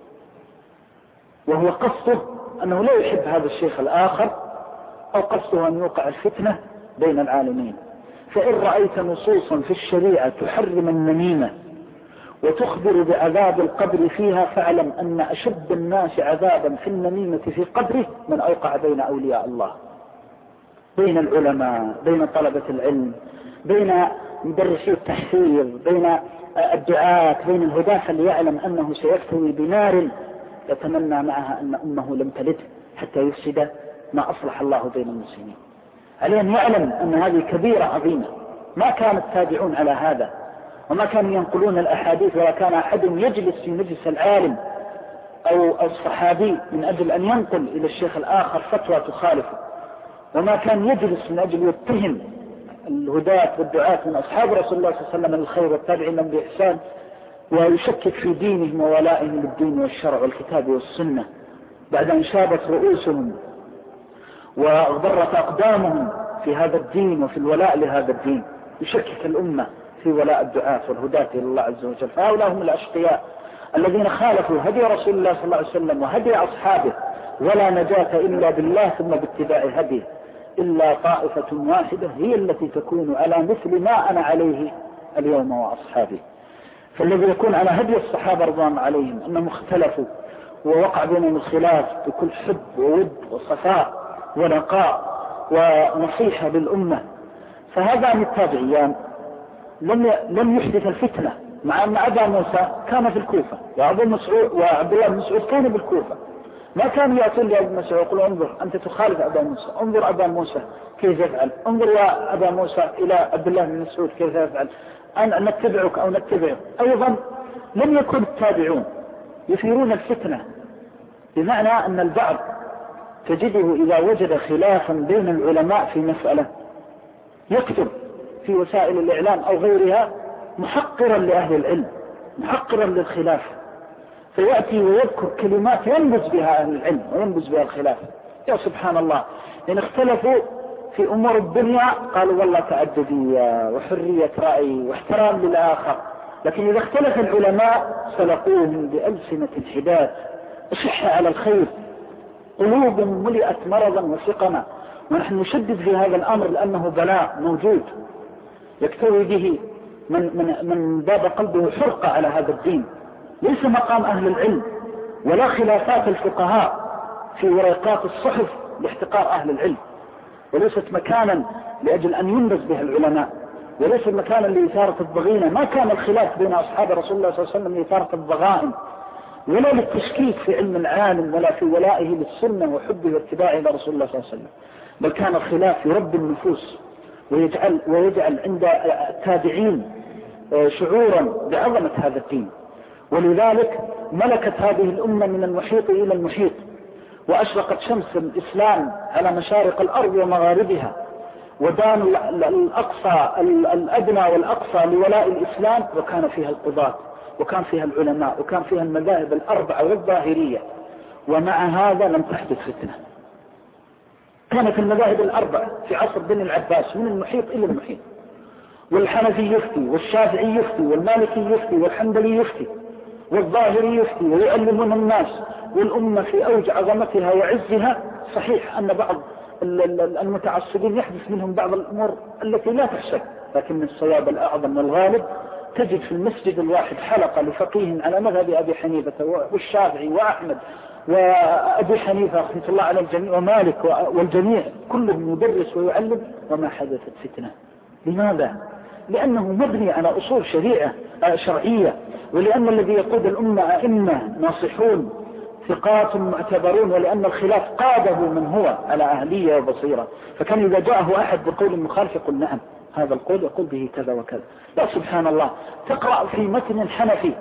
[SPEAKER 2] وهو قصده أنه لا يحب هذا الشيخ الآخر، أو قصده أن يوقع الفتنة بين العالمين. فإن رأيت نصوصا في الشريعة تحرم النميمة وتخبر بعذاب القبر فيها فاعلم أن أشد الناس عذابا في النميمة في قبره من أوقع بين أولياء الله، بين العلماء، بين طلبة العلم، بين مدرسي التحفيظ، بين الدعاة، بين الهداة، اللي يعلم أنه سيفتوي بنار يتمنى معها أن أمه لم تلده حتى يفسد ما أصلح الله بين المسلمين. عليه أن يعلم أن هذه كبيرة عظيمة. ما كان التابعون على هذا، وما كانوا ينقلون الأحاديث، ولا كان أحد يجلس في مجلس العالم أو الصحابي من أجل أن ينقل إلى الشيخ الآخر فتوى تخالفه، وما كان يجلس من أجل يتهم الهداة والدعاة من أصحاب رسول الله صلى الله عليه وسلم الخير والتابعين لهم بإحسان ويشكك في دينهم وولائهم للدين والشرع والكتاب والسنة بعد أن شابت رؤوسهم واغبرت أقدامهم في هذا الدين وفي الولاء لهذا الدين. يشكك الأمة في ولاء الدعاة والهداة إلى الله عز وجل. فهؤلاء هم الأشقياء الذين خالفوا هدي رسول الله صلى الله عليه وسلم وهدي أصحابه. ولا نجاة إلا بالله ثم باتباع هديه، إلا طائفة واحدة هي التي تكون على مثل ما أنا عليه اليوم وأصحابي. فالذي يكون على هدي الصحابة رضوان عليهم أنهم اختلفوا ووقع بينهم الخلاف بكل حب وود وصفاء ونقاء ونصيحة للأمة. فهذا من التابعيان لم يحدث الفتنة، مع أن أبا موسى كان في الكوفة وعبد الله بن مسعود كان بالكوفة. ما كان يأتون لأبي مسعود يقول: انظر أنت تخالف أبا موسى، انظر أبا موسى كيف يفعل، انظر يا أبا موسى إلى عبد الله بن مسعود كيف يفعل، أن نتبعك أو نتبعك. أيضا لم يكن التابعون يثيرون الفتنة، بمعنى أن البعض تجده إذا وجد خلافا بين العلماء في مسألة يكتب في وسائل الإعلام أو غيرها محقرا لأهل العلم، محقرا للخلاف، فيأتي ويذكر كلمات ينبذ بها أهل العلم وينبذ بها الخلاف. يا سبحان الله، إن اختلفوا في أمور الدنيا قالوا والله تعددية وحرية رأي واحترام للآخر، لكن إذا اختلف العلماء سلقوهم بألسنة حداد أشح على الخير، قلوب ملئت مرضا وسقما. ونحن نشدد في هذا الأمر لأنه بلاء موجود يكتوي به من باب قلبه حرقة على هذا الدين. ليس مقام أهل العلم ولا خلافات الفقهاء في ورقات الصحف لاحتقار أهل العلم، وليست مكانا لأجل أن ينبذ بها العلماء، وليس مكانا لإثارة الضغينة. ما كان الخلاف بين أصحاب رسول الله صلى الله عليه وسلم لإثارة الضغائن ولا للتشكيك في علم العالم ولا في ولائه للسنة وحبه واتباعه لرسول الله صلى الله عليه وسلم، بل كان الخلاف يربي النفوس ويجعل عند التابعين شعورا بعظمة هذا الدين. ولذلك ملكت هذه الأمة من المحيط إلى المحيط، وأشرقت شمس الإسلام على مشارق الأرض ومغاربها، ودان الأقصى الأدنى والأقصى لولاء الإسلام، وكان فيها القضاة وكان فيها العلماء وكان فيها المذاهب الأربعة والظاهرية. ومع هذا لم تحدث فتنة. كانت المذاهب الأربعة في عصر بني العباس من المحيط إلى المحيط، والحنفي يفتي والشافعي يفتي والمالكي يفتي والحنبلي يفتي والظاهري يفتي ويعلمون الناس، والأمة في أوج عظمتها وعزها. صحيح أن بعض المتعصبين يحدث منهم بعض الأمور التي لا تحسب، لكن الصواب الأعظم والغالب تجد في المسجد الواحد حلقة لفقيه على مذهب أبي حنيفة والشافعي وأحمد وأبي حنيفة رحمة الله على الجميع ومالك والجميع كلهم يدرس ويعلم، وما حدثت فتنة. لماذا؟ لأنه مبني على أصول شرعية، ولأن الذي يقود الأمة أئمة ناصحون ثقات معتبرون، ولأن الخلاف قاده من هو على أهلية وبصيرة. فكان إذا جاءه أحد بقول مخالف يقول نعم هذا القول يقول به كذا وكذا. لا سبحان الله، تقرأ في متن حنفي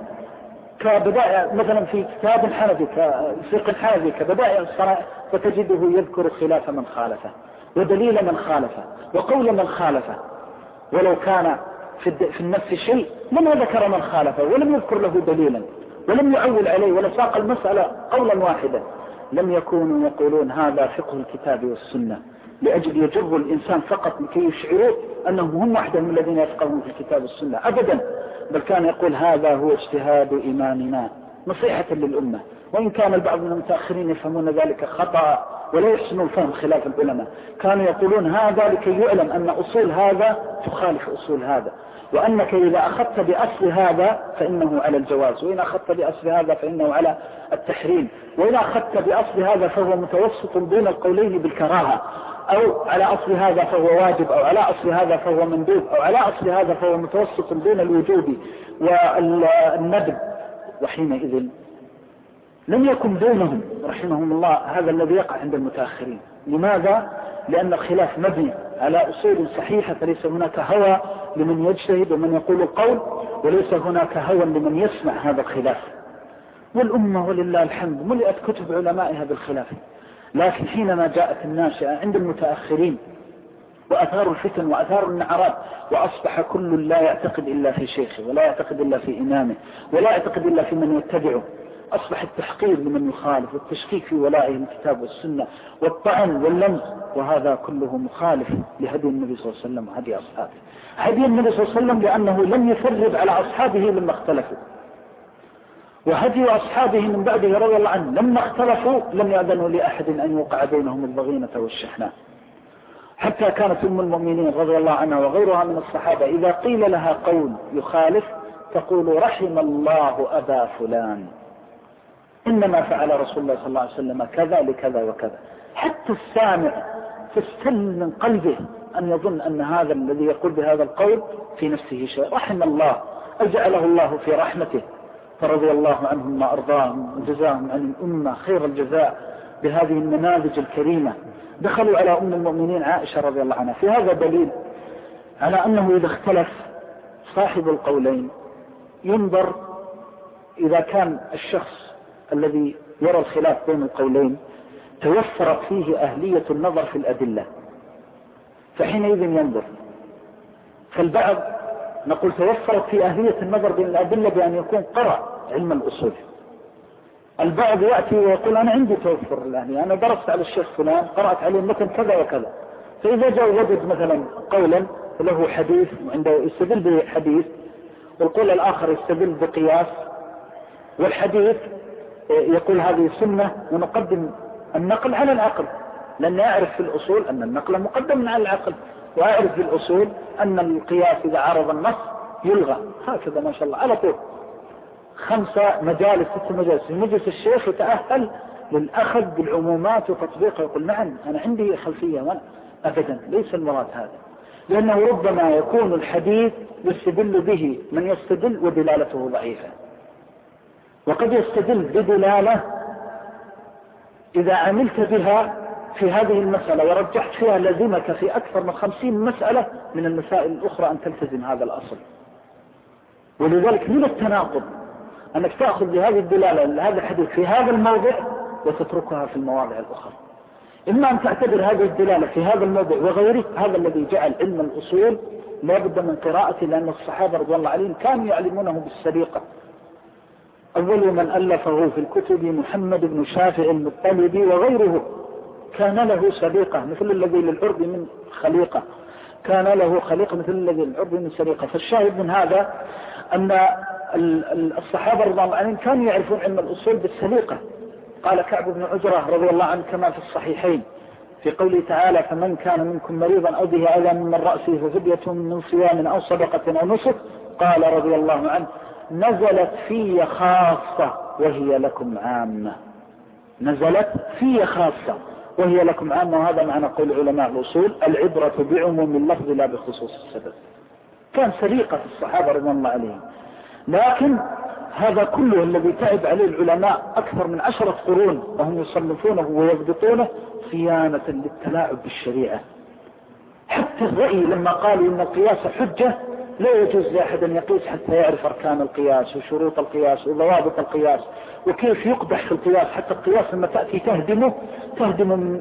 [SPEAKER 2] كبدائع مثلا في كتاب حنفي كفقه حنفي كبدائع الصنائع، فتجده يذكر خلاف من خالفه ودليل من خالفه وقول من خالفه، ولو كان في النفس شيء لما ذكر من خالفه ولم يذكر له دليلا ولم يعول عليه ولا ساق المسألة قولا واحدا. لم يكونوا يقولون هذا فقه الكتاب والسنة لأجل يجر الإنسان فقط لكي يشعروا أنهم هم وحدهم الذين يفقهون في الكتاب والسنة، أبدا، بل كان يقول هذا هو اجتهاد إمامنا نصيحة للأمة. وإن كان البعض من المتأخرين يفهمون ذلك خطأ ولا يحسنون فهم خلاف العلماء، كانوا يقولون هذا لكي يعلم أن أصول هذا تخالف أصول هذا، وأنك إذا أخذت بأصل هذا فإنه على الجواز، وإن أخذت بأصل هذا فإنه على التحريم، وإن أخذت بأصل هذا فهو متوسط بين القولين بالكراهة، أو على أصل هذا فهو واجب، أو على أصل هذا فهو مندوب، أو على أصل هذا فهو متوسط بين الوجوب والندب. وحينئذ لم يكن بينهم رحمهم الله هذا الذي يقع عند المتأخرين. لماذا؟ لأن الخلاف مبني على أصول صحيحة، فليس هناك هوى لمن يجتهد ومن يقول القول، وليس هناك هوى لمن يسمع هذا الخلاف. والأمة ولله الحمد ملئت كتب علمائها بالخلاف، لكن حينما جاءت الناشئة عند المتأخرين وأثار الفتن وأثار النعرات، وأصبح كل لا يعتقد إلا في شيخه ولا يعتقد إلا في إمامه ولا يعتقد إلا في من يتبعه، أصبح التحقير لمن يخالف والتشكيك في ولائه الكتاب والسنة والطعن واللمز، وهذا كله مخالف لهدي النبي صلى الله عليه وسلم وهدي أصحابه. هدي النبي صلى الله عليه وسلم لأنه لم يفرد على أصحابه لما اختلفوا، وهدي أصحابه من بعده رضي الله عنه لما اختلفوا لم يأذنوا لأحد أن يوقع بينهم الضغينة والشحناء. حتى كانت أم المؤمنين رضي الله عنها وغيرها من الصحابة إذا قيل لها قول يخالف تقول رحم الله أبا فلان، إنما فعل رسول الله صلى الله عليه وسلم كذا لكذا وكذا، حتى السامع تستل من قلبه أن يظن أن هذا الذي يقول بهذا القول في نفسه شيء. رحم الله، أجعله الله في رحمته، فرضي الله عنهم ما أرضاهم وجزاهم عن الأمة خير الجزاء بهذه النماذج الكريمة. دخلوا على أم المؤمنين عائشة رضي الله عنها. في هذا دليل على أنه إذا اختلف صاحب القولين ينظر إذا كان الشخص الذي يرى الخلاف بين القولين توفرت فيه أهلية النظر في الأدلة فحينئذ ينظر. فالبعض نقول توفرت في أهلية النظر بين الأدلة بأن يكون قرأ علم الأصول. البعض يأتي ويقول أنا عندي توفر الأهلية، أنا درست على الشيخ فلان قرأت عليه مثل كذا وكذا، فإذا جاء وجد مثلا قولا له حديث عنده يستدل بحديث والقول الآخر يستدل بقياس، والحديث يقول هذه سنة ونقدم النقل على العقل، لأن يعرف في الأصول أن النقل مقدم على العقل، ويعرف في الأصول أن القياس إذا عارض النص يلغى. هكذا ما شاء الله على طول 5 مجالس 6 مجالس في مجلس الشيخ يتأهل للأخذ بالعمومات وتطبيقها، يقول نعم أنا عندي خلفية. وأنا أبدا ليس المراد هذا، لأنه ربما يكون الحديث يستدل به من يستدل ودلالته ضعيفة، وقد يستدل بدلالة إذا عملت بها في هذه المسألة ورجحت فيها لزمك في أكثر من 50 مسألة من المسائل الأخرى أن تلتزم هذا الأصل. ولذلك من التناقض أنك تأخذ بهذه الدلالة لهذا الحديث في هذا الموضع وتتركها في المواضع الأخرى. إما أن تعتبر هذه الدلالة في هذا الموضع وغيره، هذا الذي جعل علم الأصول لا بد من قراءته، لأن الصحابة رضي الله عليهم كانوا يعلمونه بالسليقة. أول من ألفه في الكتب محمد بن شافع المطلبي وغيره، كان له سليقة مثل الذي للعرب من خليقة، كان له خليقة مثل الذي للعرب من سليقة. فالشاهد من هذا أن الصحابة رضي الله عنهم كانوا يعرفون علم الأصول بالسليقة. قال كعب بن عجرة رضي الله عنه كما في الصحيحين في قوله تعالى فمن كان منكم مريضا أو به أذى من رأسه ففدية من صيام أو صدقة أو نسك، قال رضي الله عنه نزلت في خاصة وهي لكم عامة. نزلت في خاصة وهي لكم عامة، وهذا معنى قول علماء الأصول العبرة بعموم اللفظ لا بخصوص السبب. كان سليقة في الصحابة رضي الله عليهم، لكن هذا كله الذي تعب عليه العلماء أكثر من 10 قرون وهم يصنفونه ويضبطونه صيانة للتلاعب بالشريعة. حتى الرأي لما قالوا إن القياس حجة لا يجوز لأحد أن يقيس حتى يعرف أركان القياس وشروط القياس وضوابط القياس وكيف يقدح في القياس. حتى القياس لما تأتي تهدم من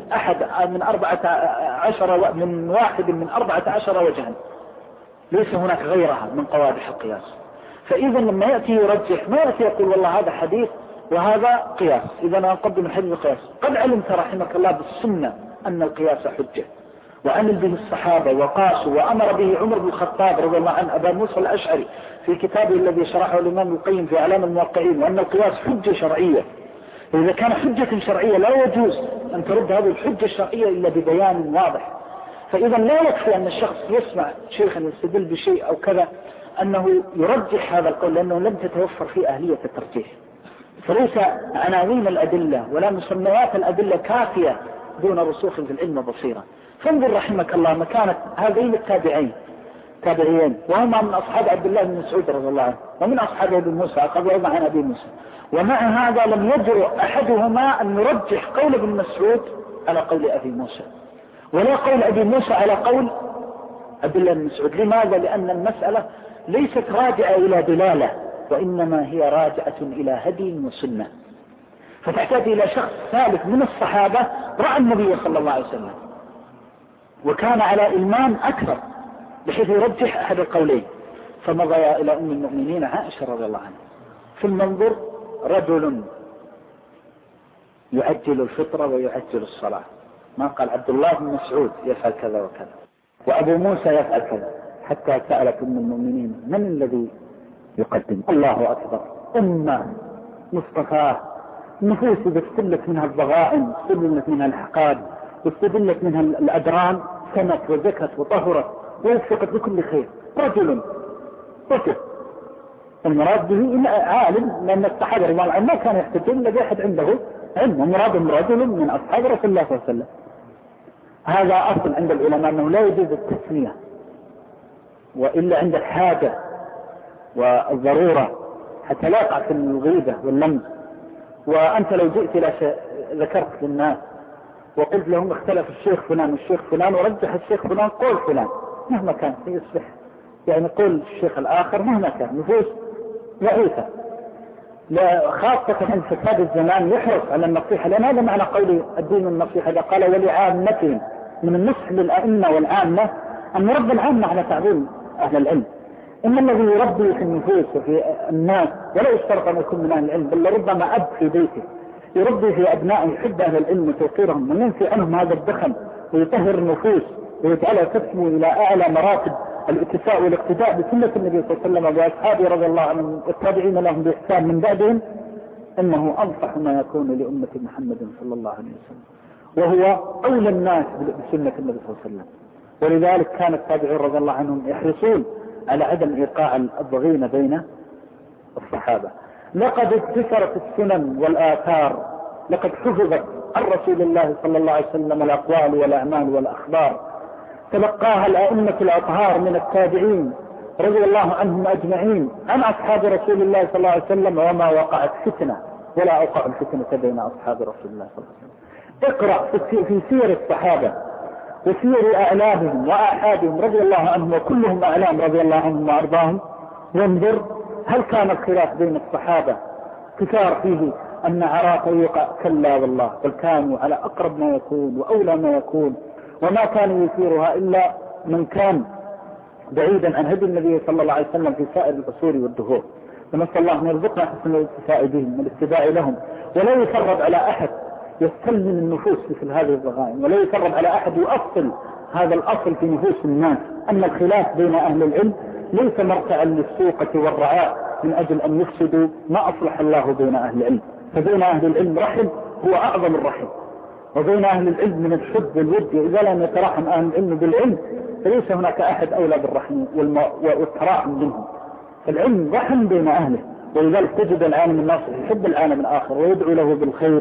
[SPEAKER 2] واحد من 14 وجها، ليس هناك غيرها من قوادح القياس. فإذا لما يأتي يرجح ما يأتي يقول والله هذا حديث وهذا قياس، إذا أنا أقدم الحديث القياس. قد علمت رحمك الله بالسنة أن القياس حجة، وعمل به الصحابة وقاسوا، وأمر به عمر بن الخطاب رضي الله عنه أبا موسى الأشعري في كتابه الذي شرحه الإمام القيم في أعلام الموقعين، وأن القياس حجة شرعية. إذا كان حجة شرعية لا يجوز أن ترد هذه الحجة الشرعية إلا ببيان واضح. فإذا لا يكفي أن الشخص يسمع شيخا يستدل بشيء أو كذا أنه يرجح هذا القول، لأنه لم تتوفر فيه أهلية الترجيح. فليس عناوين الأدلة ولا مسميات الأدلة كافية دون رسوخ في العلم بصيرة. فانظر رحمك الله مكانة هذين التابعين وهما من أصحاب عبد الله بن مسعود رضي الله عنه ومن أصحاب أبي موسى قد وضع عن أبي موسى، ومع هذا لم يجرؤ أحدهما أن يرجح قول ابن مسعود على قول أبي موسى، ولا قول أبي موسى على قول عبد الله بن مسعود. لماذا؟ لأن المسألة ليست راجعة إلى دلالة، وإنما هي راجعة إلى هدي وسنة، فتحتاج إلى شخص ثالث من الصحابة رأى النبي صلى الله عليه وسلم وكان على إلمام أكثر بحيث يرجح أحد القولين. فمضى إلى أم المؤمنين عائشة رضي الله عنها، ثم انظر رجل يعجل الفطرة ويعجل الصلاة، ما قال عبد الله بن مسعود يفعل كذا وكذا وأبو موسى يفعل كذا، حتى سألت أم المؤمنين من الذي يقدم؟ الله أكبر، أمة مصطفاه، نفوس استدلت منها الضغائن، استدلت منها الحقاد، واستدلت منها الأدران، سمت وزكت وطهرت ووفقت بكل خير. رجل المراد به عالم، لأن الصحابة رضي الله عنهم ما كان يحتجون لدى أحد عنده علم، ومراد رجل من أصحاب رسول الله صلى الله عليه وسلم. هذا أصل عند العلماء أنه لا يجوز التسمية وإلا عند الحاجة والضرورة حتى لا يقع في الغيبة واللمز. وأنت لو جئت إلى ذكرت للناس وقلت لهم اختلف الشيخ فلان والشيخ فلان ورجح الشيخ فلان قول فلان، مهما كان يصبح يعني قول الشيخ الآخر مهما كان نفوس ضعيفة. خاصة عند فساد الزمان يحرص على النصيحة، لأن هذا معنى قول الدين النصيحة. إذا قال ولعامتهم، من النصح للأئمة والعامة أن نربي العامة على تعظيم أهل العلم. إن الذي يربي في النفوس وفي الناس ولا يشترط أن يكون من أهل العلم، بل ربما أب في بيته يربي في أبنائه يحب أهل العلم وتوقيرهم وينفي عنهم هذا الدخل ويطهر النفوس ويجعلها تسمو إلى أعلى مراتب الاتساع والاقتداء بسنة النبي صلى الله عليه وسلم وأصحابه رضي الله عنهم والتابعين لهم بإحسان من بعدهم، إنه أنصح ما يكون لأمة محمد صلى الله عليه وسلم، وهو أولى الناس بسنة النبي صلى الله عليه وسلم. ولذلك كان التابعين رضي الله عنهم يحرصون على عدم إيقاع الضغين بين الصحابة. لقد انتشرت السنن والآثار، لقد حفظت عن رسول الله صلى الله عليه وسلم الأقوال والأعمال والأخبار، تلقاها الأئمة الأطهار من التابعين رضي الله عنهم أجمعين عن أصحاب رسول الله صلى الله عليه وسلم، وما وقعت فتنة ولا أوقع الفتنة بين أصحاب رسول الله صلى الله عليه وسلم. اقرأ في سير الصحابة وسير أعلامهم وأحادهم رضي الله عنهم، وكلهم أعلام رضي الله عنهم وأرضاهم، وانظر هل كان الخلاف بين الصحابة كثار فيه أن عراق يقع؟ كلا والله، بل كانوا على أقرب ما يكون وأولى ما يكون، وما كان يثيرها إلا من كان بعيدا عن هدي النبي صلى الله عليه وسلم في سائر العصور والدهور. فنسأل الله أن يرزقنا حسن الاستفاء بهم والاتباع لهم، ولا يسرب على أحد يستلزم النفوس مثل هذه الضغائن، ولا يسرب على أحد يؤصل هذا الأصل في نفوس الناس، أن الخلاف بين أهل العلم ليس مرتعا للسوقة والرعاء من أجل أن يفسدوا ما أصلح الله بين أهل العلم. فبين أهل العلم رحم هو أعظم الرحم، وبين أهل العلم من الحب والود، وإذا لم يتراحم أهل العلم بالعلم فليس هناك أحد أولى بالرحم والتراحم منهم. فالعلم رحم بين أهله، ولذلك تجد العالم الناصح يحب العالم الآخر ويدعو له بالخير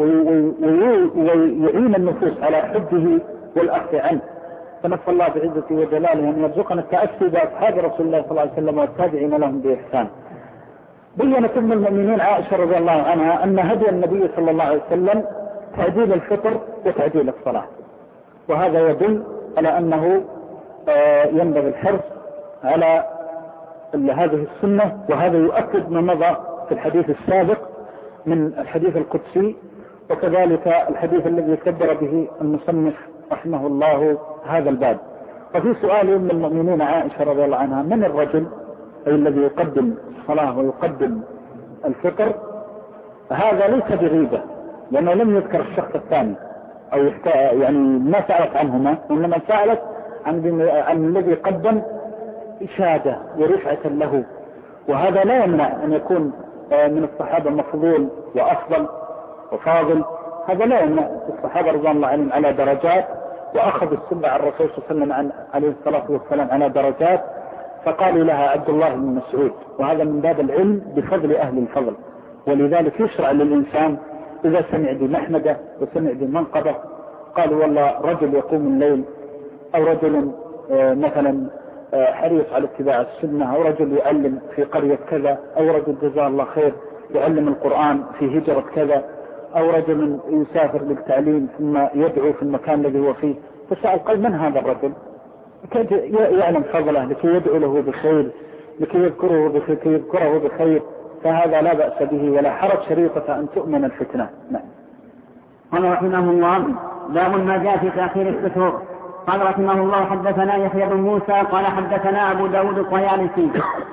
[SPEAKER 2] ويعين النفوس على حبه والأخذ عنه. فنسأل الله بعزته وجلاله أن يرزقنا التأسي بأصحاب رسول الله صلى الله عليه وسلم والتابعين لهم بإحسان. بيّنت أم المؤمنين عائشة رضي الله عنها أن هدي النبي صلى الله عليه وسلم تعجيل الفطر وتعجيل الصلاة، وهذا يدل على أنه ينبغي الحرص على هذه السنة، وهذا يؤكد ما مضى في الحديث السابق من الحديث القدسي، وكذلك الحديث الذي كبر به المصنف رحمه الله هذا الباب. وفي سؤال أم المؤمنين عائشة رضي الله عنها: من الرجل أي الذي يقدم الصلاة ويقدم الفطر؟ هذا ليس بغيبة، لأنه لم يذكر الشخص الثاني أو يعني ما سألت عنهما، وإنما سألت عن الذي قدم إشادة ورفعة له، وهذا لا يمنع أن يكون من الصحابة مفضول وأفضل وفاضل، هذا لا يمنع. الصحابة رضي الله عنهم على درجات، وأخذوا السنة عن الرسول صلى الله عليه وسلم عليه الصلاة والسلام على درجات، فقالوا لها عبد الله بن مسعود، وهذا من باب العلم بفضل أهل الفضل. ولذلك يشرع للإنسان إذا سمع بمحمدة وسمع بمنقبة، قالوا والله رجل يقوم الليل، أو رجل مثلا حريص على اتباع السنة، أو رجل يعلم في قرية كذا، أو رجل جزاه الله خير يعلم القرآن في هجرة كذا، أو رجل يسافر للتعليم ثم يدعو في المكان الذي هو فيه. فسأل قال: من هذا الرجل؟ لكي يعلم فضله، لكي يدعو له بخير، لكي يذكره بخير، فهذا لا بأس به ولا حرج، شريطة أن تؤمن الفتنة. نعم.
[SPEAKER 1] قال رحمه الله: باب ما جاء في تأخير السحور. قال رحمه الله: حدثنا يحيى بن موسى قال حدثنا أبو داود الطيالسي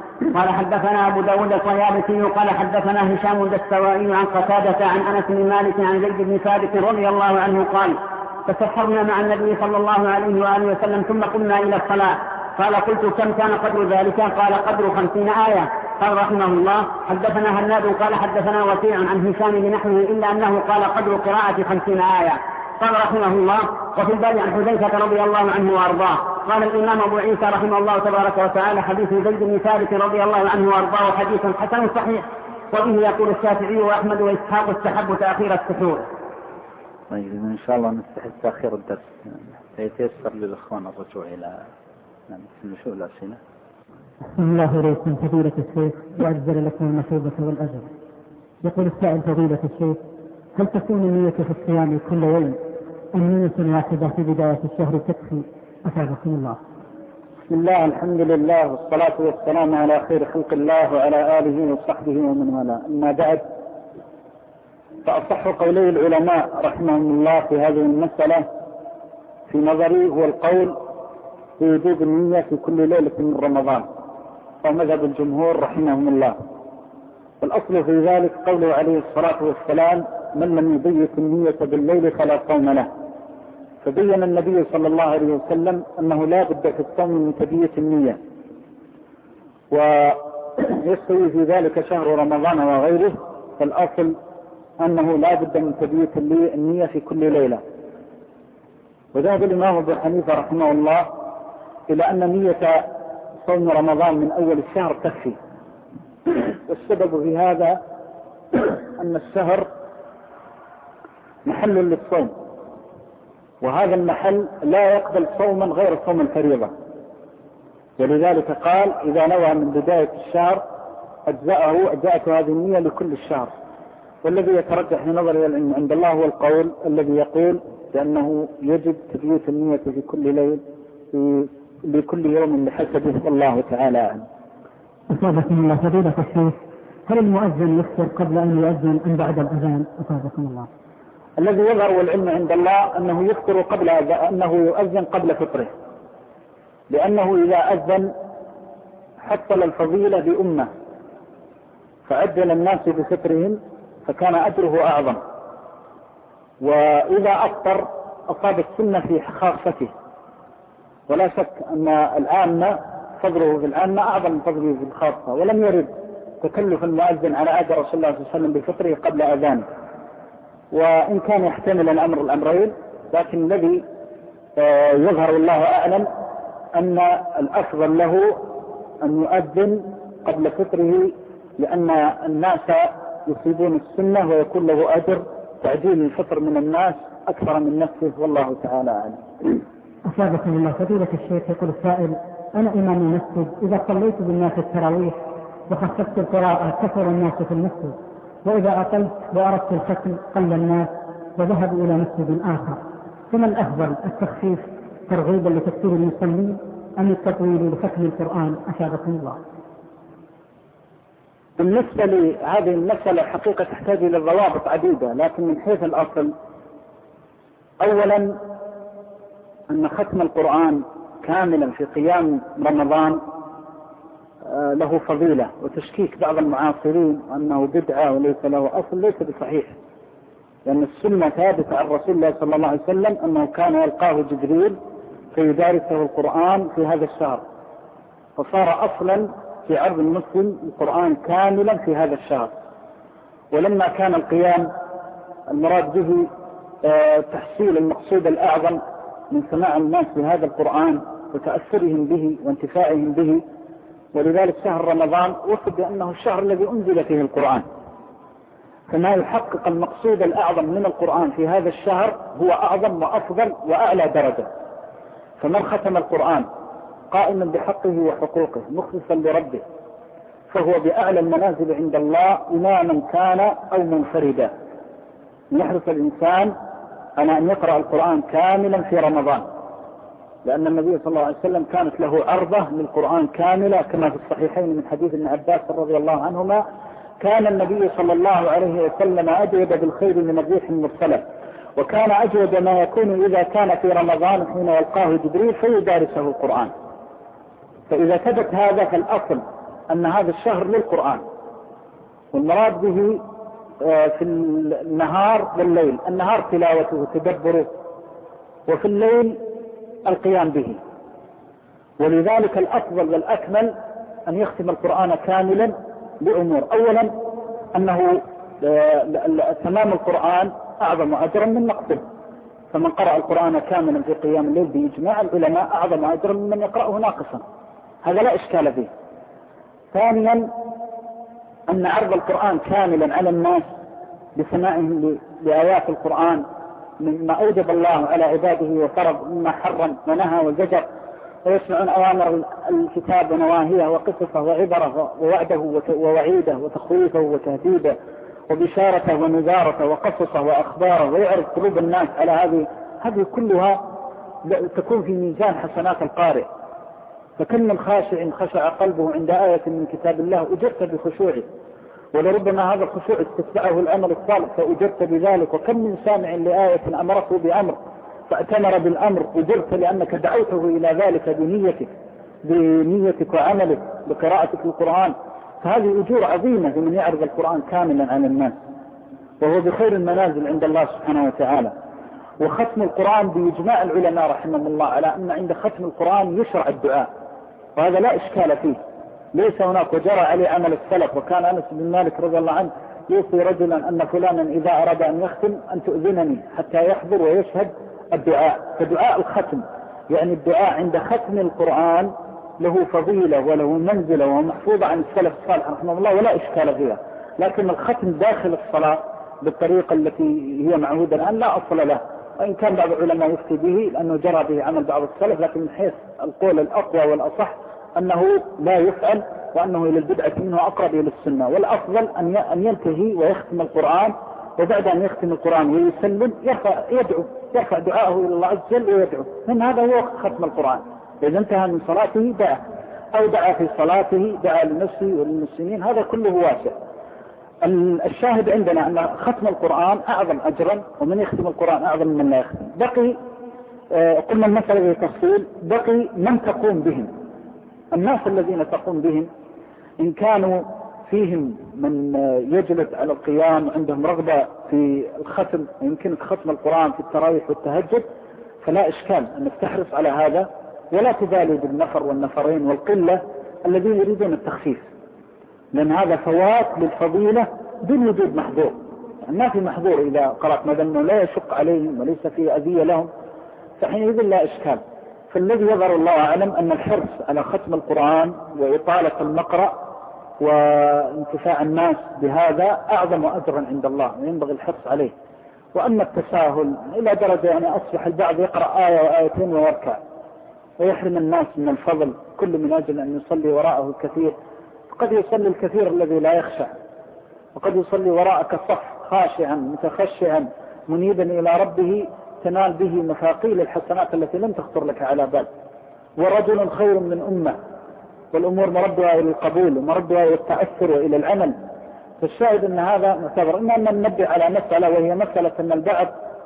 [SPEAKER 1] قال حدثنا هشام الدستوائي عن قتادة عن أنس بن مالك عن زيد بن ثابت رضي الله عنه قال: تسحرنا مع النبي صلى الله عليه وآله وسلم ثم قمنا إلى الصلاة. قال: قلت: كم كان قدر ذلك؟ قال: قدر 50 آية. قال رحمه الله: حدثنا هناد قال حدثنا وكيع عن هشام بنحوه إلا أنه قال: قدر قراءة 50 آية. قال رحمه الله: وفي الباب عن حذيفة رضي الله عنه وأرضاه. قال الإمام أبو عيسى رحمه الله تبارك وتعالى: حديث زيد بن ثابت رضي الله عنه وأرضاه حديث حسن صحيح، وبه يقول الشافعي وأحمد وإسحاق استحب تأخير السحور.
[SPEAKER 2] طيب إن شاء الله نستحب تأخير الدرس سيتيسر للإخوان الرجوع إلى شو الأسئلة.
[SPEAKER 3] بسم الله إليكم فضيلة الشيخ وأجزل لكم المثوبة والأجر. يقول السائل: فضيلة الشيخ، هل تكون النية في الصيام كل يوم أم نية واحدة في بداية الشهر تكفي؟ أفادكم الله.
[SPEAKER 2] بسم الله، الحمد لله، والصلاة والسلام على خير خلق الله وعلى آله وصحبه ومن والاه. أما بعد، فأصح قولي العلماء رحمهم الله في هذه المسألة في نظري هو القول بوجوب النية في كل ليلة من رمضان، ومذهب الجمهور رحمهم الله. والأصل في ذلك قوله عليه الصلاة والسلام: من لم يبيت النية بالليل فلا صوم له. فبين النبي صلى الله عليه وسلم أنه لا بد في الصوم من تبييت النية، ويستوي في ذلك شهر رمضان وغيره. فالأصل أنه لا بد من تبييت النية في كل ليلة. وذهب الإمام أبو حنيفة رحمه الله إلى أن نية صوم رمضان من أول الشهر تكفي. والسبب في هذا أن الشهر محل للصوم، وهذا المحل لا يقبل صوما غير صوم الفريضة، ولذلك قال: إذا نوى من بداية الشهر أجزأته هذه النية لكل الشهر. والذي يترجح في نظر العلم عند الله هو القول الذي يقول بأنه يجب تبييت النية في كل ليل لكل يوم بحسبه، والله تعالى أعلم.
[SPEAKER 3] أصابكم الله. فضيلة الشيخ، هل المؤذن يفطر قبل أن يؤذن أم بعد الأذان؟ أصابكم الله.
[SPEAKER 2] الذي يظهر والعلم عند الله أنه يفطر أنه يؤذن قبل فطره، لأنه إذا أذن حصل الفضيلة بأمة، فعجل الناس بفطرهم فكان أجره أعظم. وإذا أفطر أصاب السنة في خاصته، ولا شك أن العامة فضله في العامة أعظم من فضله في الخاصة. ولم يرد تكلف المؤذن على عهد رسول الله صلى الله عليه وسلم بفطره قبل أذانه، وإن كان يحتمل الأمرين، لكن الذي يظهر الله أعلم أن الأفضل له أن يؤذن قبل فطره، لأن الناس يصيبون السنة ويكون له أجر تعجيل الفطر من الناس أكثر من نفسه، والله تعالى أعلم.
[SPEAKER 3] أصابكم الله. فضيلة الشيخ، يقول السائل: أنا إمام المسجد، إذا صليت بالناس التراويح وخففت القراءة كثر الناس في المسجد، وإذا أقلت وأردت الختم قل الناس وذهبوا إلى مسجد آخر، فما الأفضل، التخفيف ترغيبا لتكثير المصلين أم التطويل لختم القرآن؟ أشاركم الله.
[SPEAKER 2] بالنسبة لهذه المسألة حقيقة تحتاج إلى ضوابط عديدة، لكن من حيث الأصل أولا أن ختم القرآن كاملا في قيام رمضان له فضيلة، وتشكيك بعض المعاصرين أنه بدعة وليس له أصل ليس بصحيح، لأن السنة ثابتة عن رسول الله صلى الله عليه وسلم أنه كان يلقاه جبريل فيدارسه القرآن في هذا الشهر، فصار أصلا في عرض المسلم القرآن كاملا في هذا الشهر. ولما كان القيام المراد به تحصيل المقصود الأعظم من سماع الناس بهذا القرآن وتأثرهم به وانتفاعهم به، ولذلك شهر رمضان وصف بأنه الشهر الذي أنزل فيه القرآن، فما يحقق المقصود الأعظم من القرآن في هذا الشهر هو أعظم وأفضل وأعلى درجة. فمن ختم القرآن قائما بحقه وحقوقه مخلصا لربه فهو بأعلى المنازل عند الله إماما كان أو منفردا. يحرص الإنسان على أن يقرأ القرآن كاملا في رمضان، لأن النبي صلى الله عليه وسلم كانت له عرضة للقرآن كاملة كما في الصحيحين من حديث ابن عباس رضي الله عنهما: كان النبي صلى الله عليه وسلم أجود بالخير من الريح المرسلة، وكان أجود ما يكون إذا كان في رمضان حين يلقاه جبريل فيدارسه القرآن. فإذا ثبت هذا فالأصل أن هذا الشهر للقرآن، والمراد به في النهار والليل، النهار تلاوته وتدبره، وفي الليل القيام به. ولذلك الأفضل والأكمل أن يختم القرآن كاملا لأمور: أولا أنه تمام القرآن أعظم أجرا من نقصه، فمن قرأ القرآن كاملا في قيام الليل بإجماع العلماء أعظم أجرا ممن يقرأه ناقصا، هذا لا إشكال فيه. ثانيا أن عرض القرآن كاملا على الناس بسماعهم لآيات القرآن مما أوجب الله على عباده وفرض مما حرم ونهى وزجر، ويسمعون أوامر الكتاب ونواهيه وقصصه وعبره ووعده ووعيده وتخويفه وتهديده وبشارته ونذارته وقصصه وأخباره، ويعرض قلوب الناس على هذه كلها تكون في ميزان حسنات القارئ. فكم من خاشع خشع قلبه عند آية من كتاب الله أجرت بخشوعه، ولربما هذا الخشوع استتبعه الأمر الصالح فأجرت بذلك. وكم من سامع لآية أمرته بأمر فأتمر بالأمر أجرت لأنك دعوته إلى ذلك بنيتك وعملك بقراءتك القرآن. فهذه أجور عظيمة لمن يعرض القرآن كاملا عن الناس، وهو بخير المنازل عند الله سبحانه وتعالى. وختم القرآن بإجماع العلماء رحمهم الله على أن عند ختم القرآن يشرع الدعاء، وهذا لا إشكال فيه، ليس هناك، وجرى عليه عمل السلف. وكان أنس بن مالك رضي الله عنه يوصي رجلا أن فلانا إذا أراد أن يختم أن تؤذنني حتى يحضر ويشهد الدعاء. فدعاء الختم يعني الدعاء عند ختم القرآن له فضيلة وله منزلة ومحفوظة عن السلف الصالح رحمه الله ولا إشكال فيها. لكن الختم داخل الصلاة بالطريقة التي هي معهودة الآن لا أصل له، وإن كان بعض العلماء يفتي به لأنه جرى به عمل بعض السلف، لكن من حيث القول الأقوى والأصح أنه لا يفعل، وأنه إلى البدعة منه أقرب إلى السنة. والأفضل أن ينتهي ويختم القرآن، وبعد أن يختم القرآن ويسلم يرفع دعاءه إلى الله عز وجل ويدعو. من هذا هو ختم القرآن. إذا انتهى من صلاته دعا، أو دعا في صلاته، دعا لنفسه وللمسلمين، هذا كله واسع. الشاهد عندنا أن ختم القرآن أعظم أجرا، ومن يختم القرآن أعظم من لا يختم. بقي قلنا المسألة بتفصيل، بقي من تقوم بهم. الناس الذين تقوم بهم إن كانوا فيهم من يجلس على القيام عندهم رغبة في الختم، ويمكنك ختم القرآن في التراويح والتهجد، فلا إشكال أنك تحرص على هذا، ولا تبالي بالنفر والنفرين والقلة الذين يريدون التخفيف، لأن هذا فوات للفضيلة دون وجود محظور. يعني ما في محظور إذا قرأت، ما دام لا يشق عليهم وليس فيه أذية لهم، فحينئذ لا إشكال. فالذي يظهر الله أعلم أن الحرص على ختم القرآن وإطالة المقرأ وانتفاع الناس بهذا أعظم أجرا عند الله، وينبغي الحرص عليه. وأما التساهل إلى درجة يعني أصبح البعض يقرأ آية وآيتين ويركع، ويحرم الناس من الفضل كل من أجل أن يصلي وراءه الكثير. قد يصلي الكثير الذي لا يخشع، وقد يصلي وراءك صف خاشعا متخشعا منيبا إلى ربه تنال به مفاقيل الحسنات التي لم تخطر لك على بال. ورجل خير من أمة، والأمور مردها إلى القبول ومردها إلى التأثر وإلى العمل. فالشاهد أن هذا معتبر. إما أن ننبه على مسألة، وهي مسألة أن البعض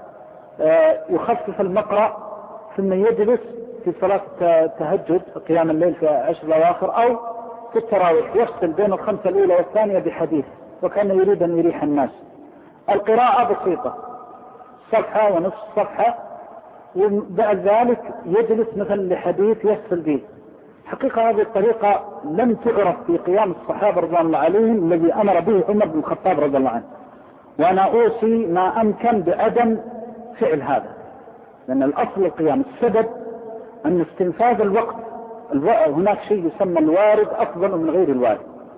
[SPEAKER 2] يخفف المقرأ ثم يجلس في صلاة التهجد قيام الليل في 10 الأواخر أو في التراويح يفصل بين الخمسة الأولى والثانية بحديث، وكان يريد أن يريح الناس. القراءة بسيطة، صفحة ونصف صفحة، وبعد ذلك يجلس مثل لحديث يفصل به. حقيقة هذه الطريقة لم تعرف في قيام الصحابة رضي الله عليهم الذي أمر به عمر بن الخطاب رضي الله عنه، وأنا أوصي ما أمكن بعدم فعل هذا، لأن الأصل القيام. السبب أن استنفاذ الوقت، هناك شيء يسمى الوارد أفضل من غير الوارد.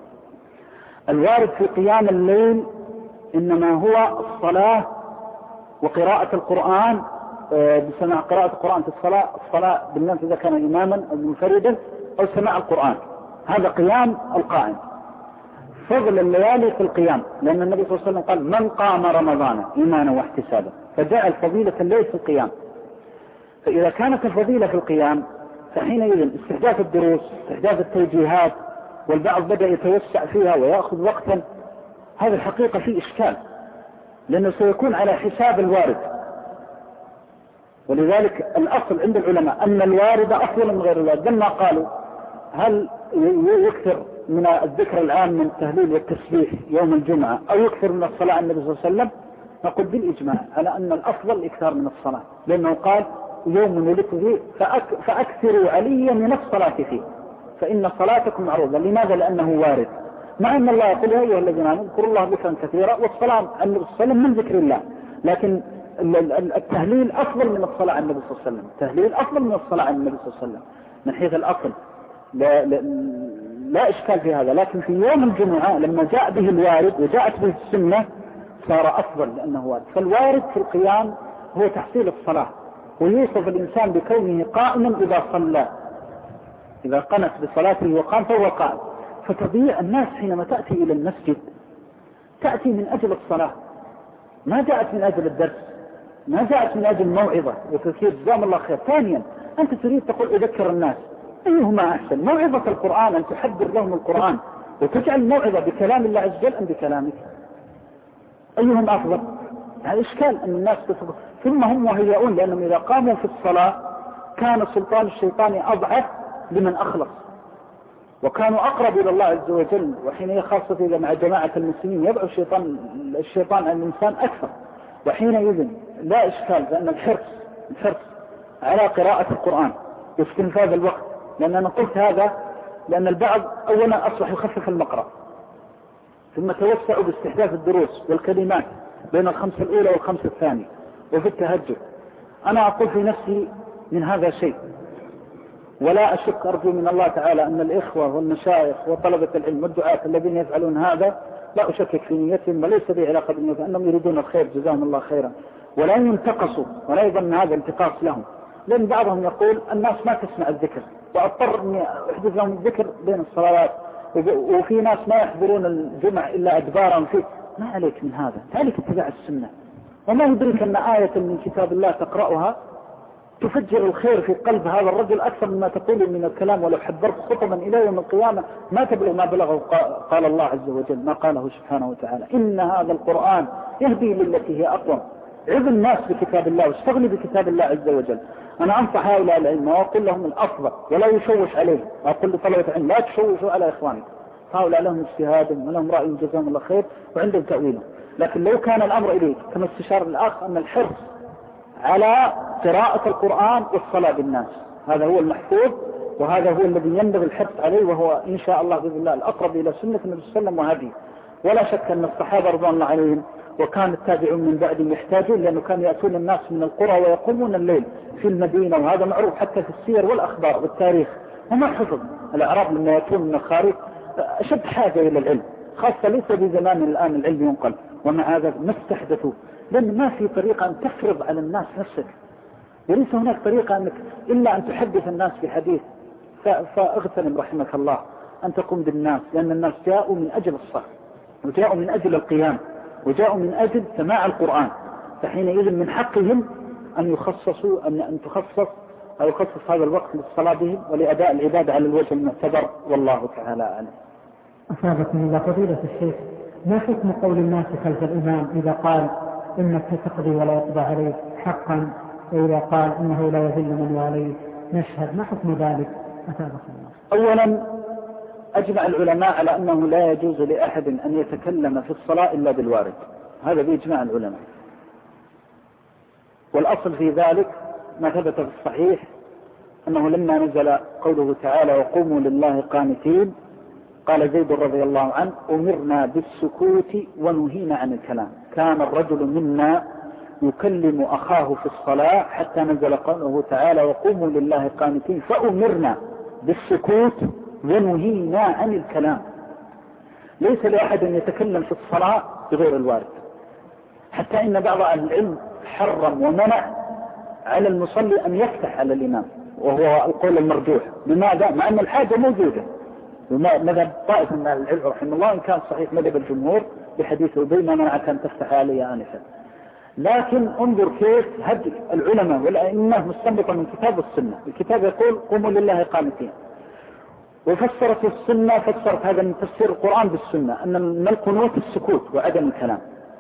[SPEAKER 2] الوارد في قيام الليل إنما هو الصلاة وقراءة القرآن، بسماع قراءة القرآن في الصلاة بالناس إذا كان إماما أو منفردا، أو سماع القرآن. هذا قيام القائم. فضل الليالي في القيام، لأن النبي صلى الله عليه وسلم قال من قام رمضان إيمانا واحتسابا، فجاء الفضيلة الليل في القيام. فإذا كانت الفضيلة في القيام فحينئذ استحداث الدروس، استحداث التوجيهات، والبعض بدأ يتوسع فيها ويأخذ وقتا، هذا الحقيقة فيه إشكال، لأنه سيكون على حساب الوارد. ولذلك الأصل عند العلماء أن الوارد أفضل من غير الوارد. لما قالوا هل يكثر من الذكر العام من التهليل والتسبيح يوم الجمعة أو يكثر من الصلاة على النبي صلى الله عليه وسلم، نقول بالإجماع على أن الأفضل الإكثار من الصلاة، لأنه قال يوم ولدت فيه فأكثروا علي من الصلاة فيه فإن صلاتكم معروضة. لماذا؟ لأنه وارد، مع أن الله يقول يا أيها الذين آمنوا اذكروا الله ذكرا كثيرا، والصلاة على النبي صلى الله عليه وسلم من ذكر الله، لكن التهليل أفضل من الصلاة على النبي صلى الله عليه وسلم. التهليل أفضل من الصلاة على النبي صلى الله عليه وسلم من حيث الأصل، لا إشكال في هذا. لكن في يوم الجمعة لما جاء به الوارد وجاءت به السنة صار أفضل لأنه وارد. فالوارد في القيام هو تحصيل الصلاة، ويوصف الإنسان بكونه قائما إذا صلى، إذا قنت بصلاته وقام فهو قائم. فتضيع الناس حينما تأتي إلى المسجد تأتي من أجل الصلاة، ما جاءت من أجل الدرس، ما جاءت من أجل موعظة وتذكير جزاهم الله خير. ثانيا أنت تريد تقول أذكر الناس، أيهما أحسن؟ موعظة القرآن أن تحضر لهم القرآن وتجعل الموعظة بكلام الله عز وجل أم بكلامك؟ أيهم أفضل؟ هذا إشكال أن الناس تفضل. ثم هم مهيئون لأنهم إذا قاموا في الصلاة كان سلطان الشيطان أضعف لمن أخلص، وكانوا أقرب إلى الله عز وجل. وحين خاصة إذا مع جماعة المسلمين يدعو الشيطان عن الإنسان أكثر. وحينئذ لا إشكال بأن الحرص على قراءة القرآن واستنفاذ الوقت. لأن أنا قلت هذا لأن البعض أولا أصبح يخفف المقرأ، ثم توسعوا باستحداث الدروس والكلمات بين الخمسة الأولى والخمسة الثانية وفي التهجد. أنا أقول في نفسي من هذا شيء، ولا أشك أرجو من الله تعالى أن الإخوة والمشايخ وطلبة العلم والدعاة الذين يفعلون هذا لا أشكك في نيتهم وليس لي علاقة بالنية، أنهم يريدون الخير جزاهم الله خيرا، ولا ينتقصوا ولا يظن هذا انتقاص لهم. لأن بعضهم يقول الناس ما تسمع الذكر وأضطر أني أحدث لهم الذكر بين الصلوات، وفي ناس ما يحضرون الجمع إلا أدبارا فيه. ما عليك من هذا، عليك اتباع السنة. وما يدرك أن آية من كتاب الله تقرأها تفجر الخير في قلب هذا الرجل أكثر مما تقول من الكلام. ولو حضرت خطبا إلى يوم القيامة ما تبلغ ما بلغه قال الله عز وجل، ما قاله سبحانه وتعالى: إن هذا القرآن يهدي للتي هي أقوم. عظ الناس بكتاب الله واستغني بكتاب الله عز وجل. أنا أنصح هؤلاء العلم وأقول لهم الأفضل ولا يشوش عليه، وأقول لطلبة العلم لا تشوشوا على إخوانكم، هؤلاء لهم اجتهاد ولهم رأي جزاهم الله خير وعندهم تأويله. لكن لو كان الأمر إليك كما استشار الأخ أن الحرص على قراءة القرآن والصلاة بالناس هذا هو المحفوظ، وهذا هو الذي ينبغي الحرص عليه، وهو إن شاء الله بإذن الله الأقرب إلى سنة النبي صلى الله عليه وسلم وهديه. ولا شك أن الصحابة رضوان الله عليهم وكان التابعون من بعدهم يحتاجون، لأنه كانوا يأتون الناس من القرى ويقومون الليل في المدينة، وهذا معروف حتى في السير والأخبار والتاريخ. وما حفظ الأعراب لما يأتون من الخارج أشد حاجة إلى العلم، خاصة ليس بزمان الآن العلم ينقل، ومع هذا ما استحدثوا، لأن ما في طريقة أن تفرض على الناس نفسك، وليس هناك طريقة أنك إلا أن تحدث الناس بحديث. فاغتنم رحمك الله أن تقوم بالناس، لأن الناس جاءوا من أجل الصف، وجاءوا من أجل القيام، وجاءوا من أجل سماع القرآن. فحينئذ من حقهم أن يخصصوا أن تخصص أو يخصص هذا الوقت للصلاة بهم ولأداء العبادة على الوجه المعتبر، والله تعالى أعلم.
[SPEAKER 3] أصابكم الله فضيلة الشيخ، ما حكم قول الناس خلف الإمام إذا قال إنك تقضي ولا يقضى عليك حقا، وإذا قال إنه لا يذل من واليه نشهد، ما حكم ذلك؟ أصابكم الله.
[SPEAKER 2] أولا أجمع العلماء على أنه لا يجوز لأحد أن يتكلم في الصلاة إلا بالوارد، هذا بإجماع العلماء. والأصل في ذلك ما ثبت في الصحيح أنه لما نزل قوله تعالى: وقوموا لله قانتين، قال زيد رضي الله عنه: أمرنا بالسكوت ونهينا عن الكلام. كان الرجل منا يكلم أخاه في الصلاة حتى نزل قوله تعالى: وقوموا لله قانتين، فأمرنا بالسكوت ونهينا عن الكلام. ليس لأحد أن يتكلم في الصلاة بغير الوارد، حتى إن بعض أهل العلم حرم ومنع على المصلي أن يفتح على الإمام، وهو القول المرجوح. لماذا؟ مع أن الحاجة موجودة، ومذهب طائفة من العلم رحمه الله إن كان صحيح مذهب الجمهور بحديث أبي ما منعك أن تفتح علي آنفا. لكن انظر كيف هدي العلماء والأئمة مستنبطة من كتاب السنة. الكتاب يقول: قوموا لله قانتين، وفسرت السنة فسرت هذا من تفسير القرآن بالسنة أن من القنوت السكوت وعدم الكلام.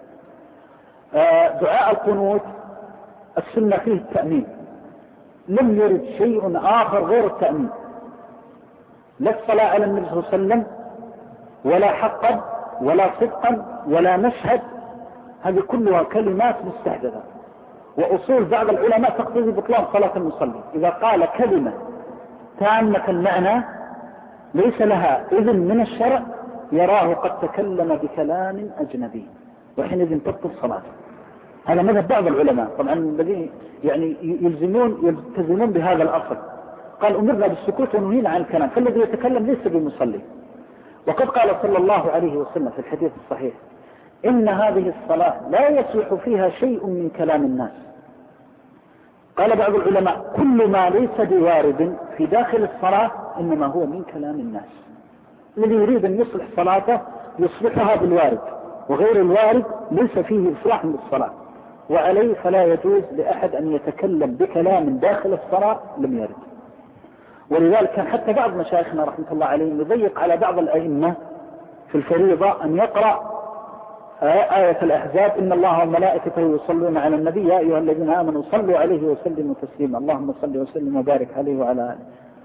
[SPEAKER 2] دعاء القنوت السنة فيه التأمين، لم يرد شيء آخر غير التأمين، لا الصلاة على النبي صلى الله عليه وسلم ولا حقا ولا صدقا ولا مشهد، هذه كلها كلمات مستحدثة. وأصول بعض العلماء تقتضي بطلان صلاة المصلي. إذا قال كلمة تامة المعنى ليس لها إذن من الشرع يراه قد تكلم بكلام أجنبي، وحينئذ تبطل صلاته. هذا مذهب بعض العلماء طبعا الذين يعني يلتزمون بهذا الأصل. قال: أمرنا بالسكوت ونهينا عن الكلام، فالذي يتكلم ليس بمصلي. وقد قال صلى الله عليه وسلم في الحديث الصحيح: إن هذه الصلاة لا يصلح فيها شيء من كلام الناس. قال بعض العلماء: كل ما ليس بوارد في داخل الصلاة إنما هو من كلام الناس. الذي يريد أن يصلح صلاته يصلحها بالوارد، وغير الوارد ليس فيه إصلاح للصلاة، وعليه فلا يجوز لأحد أن يتكلم بكلام داخل الصلاة لم يرد. ولذلك كان حتى بعض مشايخنا رحمة الله عليهم يضيق على بعض الأئمة في الفريضة أن يقرأ آية الأحزاب: إن الله وملائكته يصلون على النبي يا أيها الذين آمنوا صلوا عليه وسلموا تسليما اللهم صل وسلم وبارك عليه وعلى آله.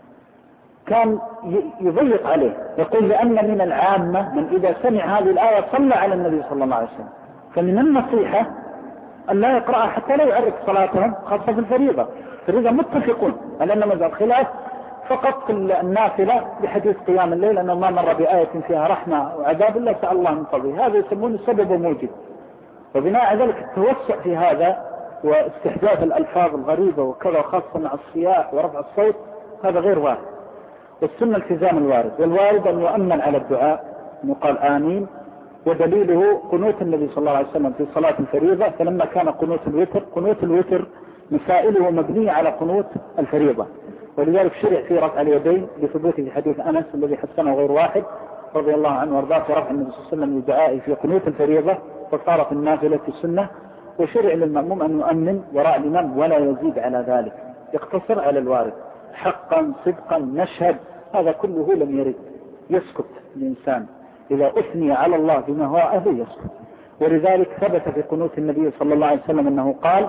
[SPEAKER 2] كان يضيق عليه، يقول لأن من العامة من إذا سمع هذه الآية صلى على النبي صلى الله عليه وسلم، فمن النصيحة أن لا يقرأها حتى لا يعرف صلاتهم، خاصة في الفريضة. الفريضة متفقون على أن مزار خلاف فقط في النافلة بحديث قيام الليل أنه ما مر بآية فيها رحمة وعذاب إلا سأل الله من فضله، هذا يسمونه السبب وموجب. وبناء على ذلك التوسع في هذا واستحداث الألفاظ الغريبة وكذا، خاصة مع الصياح ورفع الصوت، هذا غير وارد. والسنة التزام الوارد، والوارد أن يؤمن على الدعاء يقال آمين، ودليله قنوت النبي صلى الله عليه وسلم في صلاة الفريضة. فلما كان قنوت الوتر مسائله مبنية على قنوت الفريضة، ولذلك شرع في رفع اليدين لثبوت في حديث أنس الذي حسنه غير واحد رضي الله عنه وارضاه في رفع النبي صلى الله عليه وسلم للدعاء في قنوت الفريضة، فصارت النافلة السنة. وشرع للمأموم أن يؤمن وراء الإمام ولا يزيد على ذلك، يقتصر على الوارد: حقا صدقا نشهد، هذا كله لم يرد. يسكت الإنسان إذا أثني على الله بما هو أهله يسكت. ولذلك ثبت في قنوت النبي صلى الله عليه وسلم أنه قال: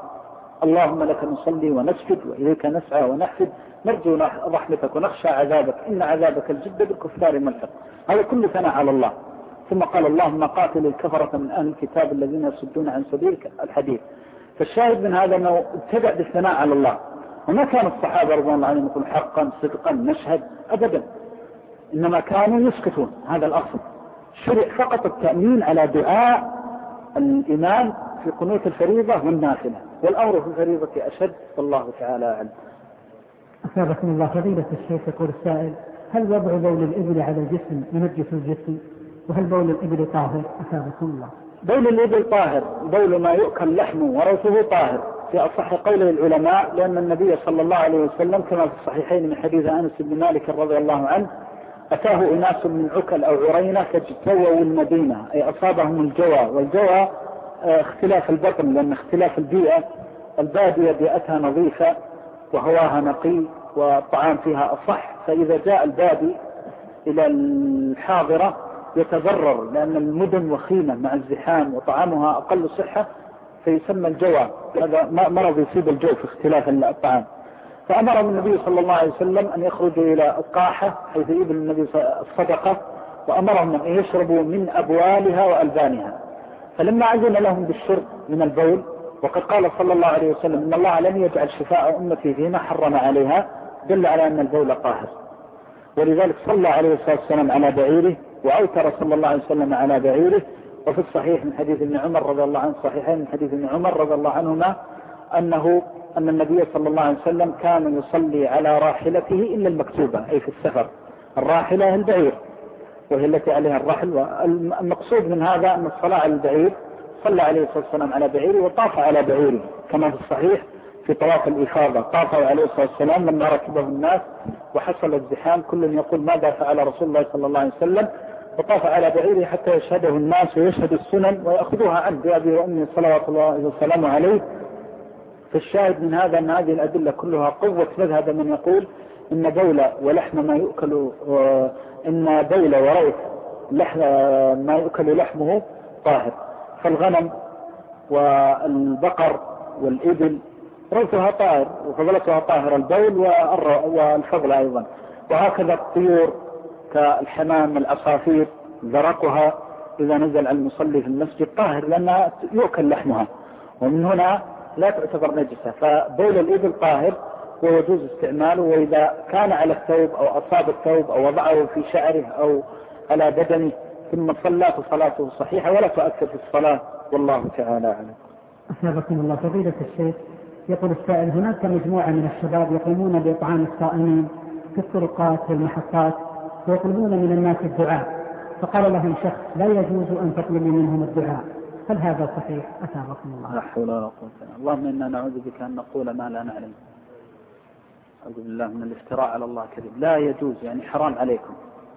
[SPEAKER 2] اللهم لك نصلي ونسجد وإليك نسعى ونحفد، نرجو رحمتك ونخشى عذابك، إن عذابك الجد بالكفار ملحق. هذا كله ثناء على الله. ثم قال: اللهم قاتل الكفرة من أهل الكتاب الذين يصدون عن سبيلك، الحديث. فالشاهد من هذا أنه ابتدأ بالثناء على الله، وما كان الصحابة رضوان الله عنهم يقول حقا صدقا نشهد أبدا، إنما كانوا يسكتون، هذا الأصل. شرع فقط التأمين على دعاء الإمام في قنوت الفريضة والنافلة، والأمر في الفريضة أشد، والله تعالى أعلم.
[SPEAKER 3] أثابكم الله. فضيلة الشيخ يقول السائل: هل وضع بول الإبل على الجسم ينجس الجسم؟ وهل بول الإبل طاهر؟ أثابكم الله.
[SPEAKER 2] بول الإبل طاهر، بول ما يؤكل لحمه ورثه طاهر في أصح قول العلماء، لأن النبي صلى الله عليه وسلم كما في الصحيحين من حديث أنس بن مالك رضي الله عنه: أتاه أناس من عكل أو عرينة فاجتووا المدينة، أي أصابهم الجوى. والجوى اختلاف البطن، لأن اختلاف البيئة، البادية بيئتها نظيفة وهواها نقي والطعام فيها أصح، فإذا جاء البادي إلى الحاضرة يتضرر، لأن المدن وخيمة مع الزحام وطعامها أقل صحة، فيسمى الجوى. هذا مرض يصيب الجو في اختلاف الطعام. فأمرهم النبي صلى الله عليه وسلم أن يخرجوا إلى القاحة حيث يبل النبي الصدقة، وأمرهم أن يشربوا من أبوالها وألبانها. فلما أذن لهم بالشرب من البول، وقد قال صلى الله عليه وسلم: إن الله لم يجعل شفاء أمتي فيما حرم عليها، دل على أن البول طاهر. ولذلك صلى عليه الصلاة والسلام على بعيره، وأوتر صلى الله عليه وسلم على بعيره. وفي الصحيح من حديث ابن عمر رضي الله عنه، صحيحين من حديث ابن عمر رضي الله عنهما، أن النبي صلى الله عليه وسلم كان يصلي على راحلته إلا المكتوبة، أي في السفر. الراحلة البعير، وهي التي عليها الرحل. والمقصود من هذا أن الصلاة على البعير، صلى عليه الصلاة والسلام على بعيره وطاف على بعيره، كما في الصحيح في طواف الإفاضة طاف عليه الصلاة والسلام لما ركبه الناس وحصل الزحام، كل يقول ماذا فعل رسول الله صلى الله عليه وسلم، وطاف على بعيره حتى يشهده الناس ويشهد السنن ويأخذوها عنه بأبي وأمي صلوات الله وسلامه عليه. فالشاهد من هذا أن هذه الأدلة كلها قوة مذهب من يقول إن بول ولحم ما يؤكل، إن بول وروث ما يؤكل لحمه طاهر. فالغنم والبقر والإبل روثها طاهر وفضلتها طاهر، البول والفضل أيضا. وهكذا الطيور كالحمام العصافير ذرقها إذا نزل على المصلي في المسجد طاهر، لأنها يؤكل لحمها، ومن هنا لا تعتبر نجسة. فبول الإبل طاهر ويجوز استعماله، وإذا كان على الثوب أو أصاب الثوب أو وضعه في شعره أو على بدنه ثم صلى فصلاته صحيحة ولا تؤثر في الصلاة، والله تعالى أعلم.
[SPEAKER 3] أثابكم الله. فضيلة الشيخ يقول السائل: هناك مجموعة من الشباب يقومون بإطعام الصائمين في الطرقات والمحطات ويطلبون من الناس الدعاء، فقال لهم شخص: لا يجوز أن تطلبوا منهم الدعاء، هل هذا صحيح؟ أثابكم الله.
[SPEAKER 2] لا حول ولا قوة إلا بالله. اللهم إنا نعوذ بك أن نقول ما لا نعلم، أعوذ بالله من الافتراء على الله كذب. لا يجوز، يعني حرام عليكم.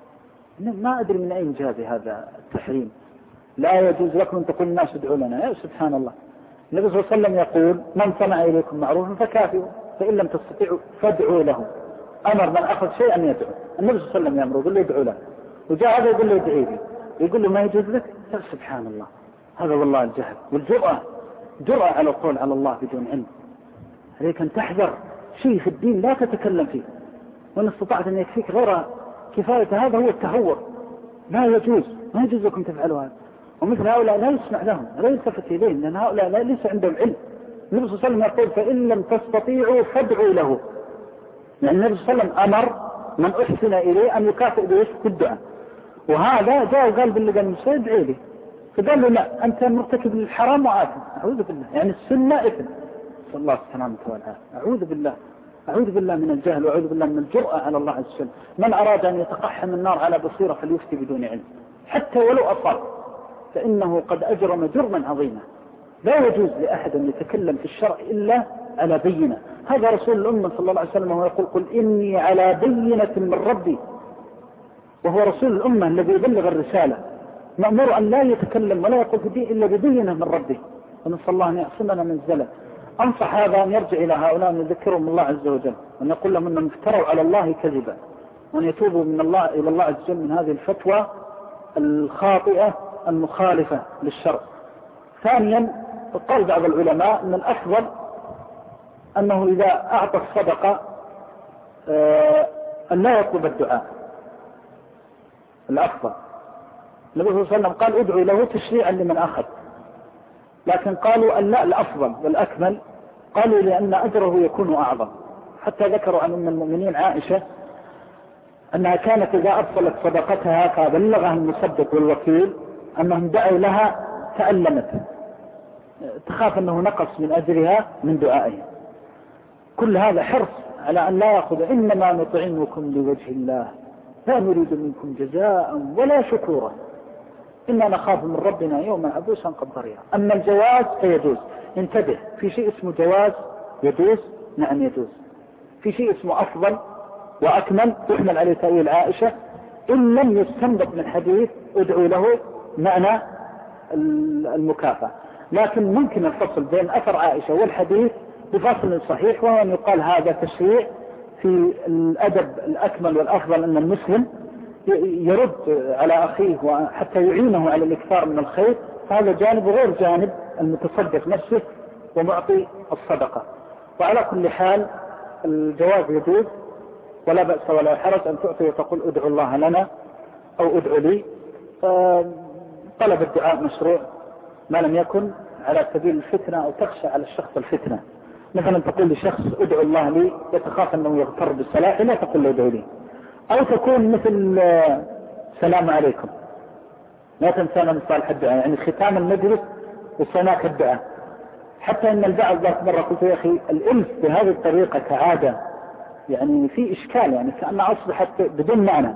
[SPEAKER 2] ما أدري من أين جاء هذا التحريم. لا يجوز لكم أن تقول الناس ادعوا لنا، يا سبحان الله. النبي صلى الله عليه وسلم يقول: من صنع إليكم معروفا فكافئوا، فإن لم تستطيعوا فادعوا له. أمر من أخذ شيء أن يدعو. النبي صلى الله عليه وسلم يأمره يقول له ادعو له، وجاء هذا يقول له ادعي لي، يقول له ما يجوز لك. سبحان الله، هذا والله الجهل والجرأة، جرأة على القول على الله بدون علم. عليك أن تحذر شيء في الدين لا تتكلم فيه، وإن استطعت أن يكفيك غير كفاية هذا هو التهور. لا يجوز، ما يجوز لكم تفعلوا هذا. ومثل هؤلاء لا يسمع لهم، لا يلتفت إليهم، لأن هؤلاء ليس عندهم علم. النبي صلى الله عليه وسلم يقول فإن لم تستطيعوا فادعوا له. يعني النبي صلى الله عليه وسلم أمر من أحسن إليه أن يكافئ به بالدعاء، وهذا جاء وقال باللي قال موسى ادعي لي، فقال له لا أنت مرتكب للحرام وآثم. أعوذ بالله، يعني السنة إثم. صلى الله السلامة والعافية. أعوذ بالله، أعوذ بالله من الجهل، وأعوذ بالله من الجرأة على الله عز وجل. من أراد أن يتقحم النار على بصيرة فليفتي بدون علم، حتى ولو أصاب، فإنه قد أجرم جرما عظيما. لا يجوز لأحد أن يتكلم في الشرع إلا على بينة. هذا رسول الأمة صلى الله عليه وسلم، وهو يقول قل إني على بينة من ربي، وهو رسول الأمة الذي يبلغ الرسالة، مأمور أن لا يتكلم ولا يقول في الدين إلا ببينة من ربه، ونسأل الله أن يعصمنا من الزلل. أنصح هذا أن يرجع إلى هؤلاء ويذكرهم الله عز وجل، وأن يقول لهم أنهم افتروا على الله كذبا، وأن يتوبوا من الله إلى الله عز وجل من هذه الفتوى الخاطئة المخالفة للشرع. ثانيا، قال بعض العلماء أن الأفضل أنه إذا أعطى الصدقة أن لا يطلب الدعاء. الأفضل، النبي صلى الله عليه وسلم قال ادعوا له تشريعا لمن أخذ، لكن قالوا أن لا، الأفضل والأكمل، قالوا لأن أجره يكون أعظم. حتى ذكروا عن أم المؤمنين عائشة أنها كانت إذا أرسلت صدقتها فبلغها المصدق والوكيل أنهم دعوا لها تألمت، تخاف أنه نقص من أجرها من دعائها. كل هذا حرص على أن لا يأخذ، إنما نطعمكم لوجه الله لا نريد منكم جزاء ولا شكورا إنا نخاف من ربنا يوما عبوسا قمطريرا. أما الجواز فيجوز. انتبه، في شيء اسمه جواز يجوز، نعم يجوز. في شيء اسمه أفضل وأكمل يحمل عليه تأويل عائشة إن لم يستنبط من حديث ادعوا له معنى المكافأة. لكن ممكن الفصل بين أثر عائشة والحديث بفصل صحيح، وهو أن يقال هذا تشريع في الأدب الأكمل والأفضل، أن المسلم يرد على أخيه وحتى يعينه على الإكثار من الخير. هذا جانب غير جانب المتصدق نفسه ومعطي الصدقة. وعلى كل حال الجواز يجوز، ولا بأس ولا حرج أن تعطي وتقول ادعوا الله لنا أو ادعوا لي. طلب الدعاء مشروع ما لم يكن على سبيل الفتنة أو تخشى على الشخص الفتنة. مثلا تقول لشخص ادعو الله لي يتخاف أنه يغتر بالصلاة، لا تقول له ادعو لي. أو تكون مثل سلام عليكم، لا تنسانا من صالح الدعاء، يعني ختام المجلس وصناك الدعاء. حتى أن البعض ذات مرة قلت يا أخي الإلف بهذه الطريقة كعادة يعني في إشكال، يعني كأنها أصبحت بدون معنى.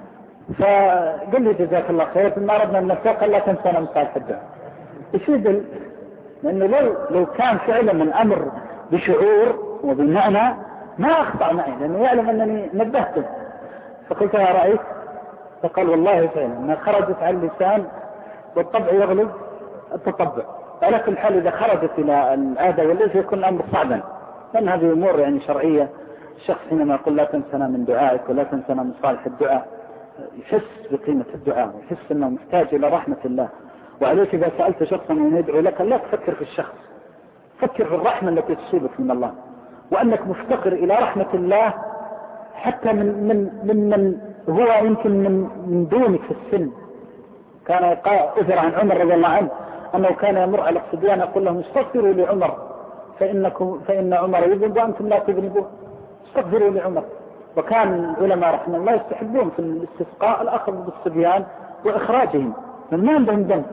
[SPEAKER 2] فقل لي جزاك الله خير، ثم أردنا أن نساق لا تنسانا من صالح الدعاء. يشيد، لأنه لو كان فعلا من أمر بشعور وبمعنى ما أخطأ معي، لأنه يعلم أنني نبهته. فقلت يا رأيت، فقال والله فعلا ما خرجت عن اللسان والطبع يغلب التطبع. على كل حال إذا خرجت إلى العادة والليس يكون الأمر صعبا، لأن هذه أمور يعني شرعية. الشخص حينما يقول لا تنسنا من دعائك ولا تنسنا من صالح الدعاء يحس بقيمة الدعاء ويحس أنه محتاج إلى رحمة الله. وعليك إذا سألت شخصا أن يدعو لك لا تفكر في الشخص، فكر في الرحمة التي تصيبك من الله، وأنك مفتقر إلى رحمة الله حتى من هو يمكن من دونك في السن. كان أثر عن عمر رضي الله عنه أنه كان يمر على الصبيان يقول لهم استغفروا لعمر فإن عمر يذنب وأنتم لا تذنبون، استغفروا لعمر. وكان العلماء رحمه الله يستحبون في الاستسقاء الأخذ بالصبيان وإخراجهم من ما عندهم ذنب،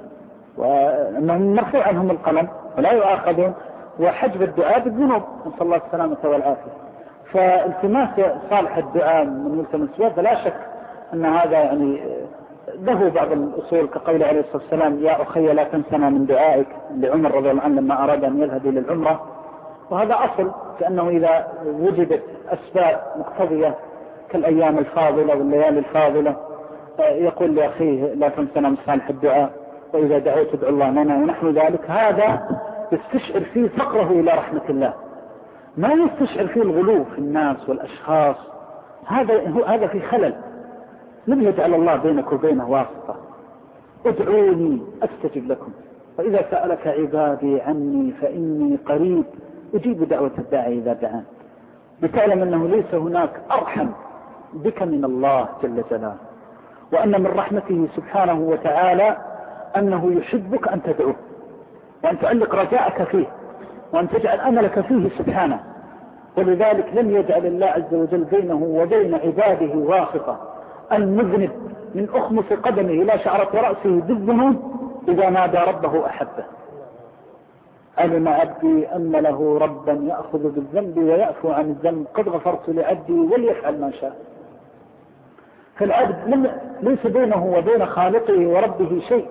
[SPEAKER 2] وأنهم مرفوع عنهم القلم ولا يؤاخذون، وحجب الدعاء بالذنوب، نسأل الله السلامة والعافية. فالتماس صالح الدعاء من ملتمس فلا شك أن هذا يعني له بعض الأصول، كقول عليه الصلاة والسلام يا أخي لا تنسنا من دعائك لعمر رضي الله عنه لما أراد أن يذهب إلى العمرة. وهذا أصل، كأنه إذا وجدت أسباب مقتضية كالأيام الفاضلة والليالي الفاضلة يقول لأخيه لا تنسنا من صالح الدعاء، وإذا دعوت ادعو الله لنا ونحن ذلك. هذا يستشعر فيه فقره إلى رحمة الله، ما يستشعر فيه الغلو في الناس والأشخاص، هذا في خلل. لم يجعل الله بينك وبينه واسطة. ادعوني أستجب لكم، وإذا سألك عبادي عني فإني قريب أجيب دعوة الداعي إذا دعان. بتعلم أنه ليس هناك أرحم بك من الله جل جلاله، وأن من رحمته سبحانه وتعالى أنه يحبك أن تدعوه، وأن تعلق رجاءك فيه، وأن تجعل أملك فيه سبحانه. ولذلك لم يجعل الله عز وجل بينه وبين عباده واسطة. المذنب من أخمص قدمه لا شعرة رأسه بالذنوب إذا نادى ربه أحبه. علم عبدي أن له ربا يأخذ بالذنب ويعفو عن الذنب، قد غفرت لعبدي وليفعل ما شاء. فالعبد ليس بينه وبين خالقه وربه شيء،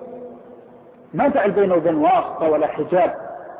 [SPEAKER 2] ما جعل بينه وبين واسطة ولا حجاب،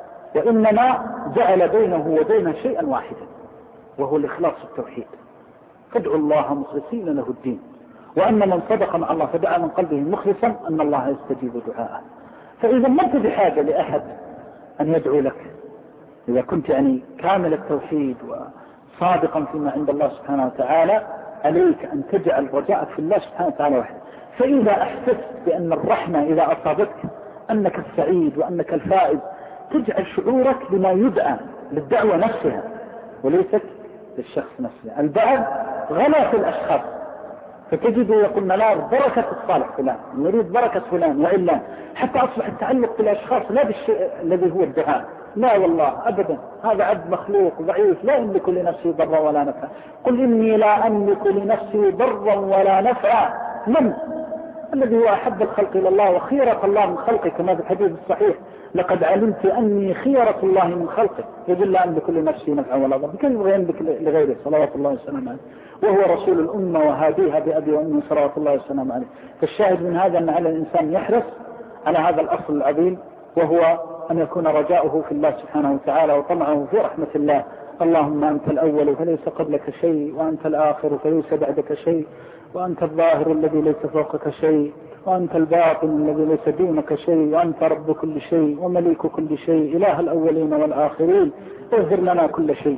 [SPEAKER 2] وإنما جعل بينه وبين شيئا واحدا، وهو الإخلاص التوحيد. فادعوا الله مخلصين له الدين، وأن من صدق مع الله فدعا من قلبه مخلصا أن الله يستجيب دعاءه. فإذا ما انت بحاجة لأحد أن يدعو لك، إذا كنت كامل التوحيد وصادقا فيما عند الله سبحانه وتعالى، عليك أن تجعل رجاءك في الله سبحانه وتعالى وحده. فإذا أحسست بأن الرحمة إذا أصابتك أنك السعيد وأنك الفائز، تجعل شعورك بما يدعى للدعوة نفسها وليست للشخص نفسه. البعض غلا في الأشخاص، فتجد يقول نريد بركة الصالح فلان، نريد بركة فلان، وإلا حتى أصبح التعلق بالأشخاص لا بالشيء الذي هو الدعاء. لا والله أبدا، هذا عبد مخلوق ضعيف لا يملك لنفسه ضرا ولا نفعا. قل إني لا أملك لنفسي ضرا ولا نفعا. من الذي هو أحب الخلق إلى الله وخيرة الله من خلقه، كما في الحديث الصحيح: لقد علمت أني خيرة الله من خلقه، يقول لا أملك لنفسي نفعا ولا ضرا، كيف يملك لغيره صلوات الله وسلامه عليه، وهو رسول الأمة وهاديها بأبي وأمي صلوات الله وسلامه عليه. فالشاهد من هذا أن على الإنسان يحرص على هذا الأصل العظيم، وهو أن يكون رجاؤه في الله سبحانه وتعالى وطمعه في رحمة الله. اللهم أنت الأول فليس قبلك شيء، وأنت الآخر فليس بعدك شيء، وأنت الظاهر الذي ليس فوقك شيء، وأنت الباطن الذي ليس دونك شيء، وأنت رب كل شيء ومليك كل شيء، إله الأولين والآخرين. اغفر لنا كل شيء،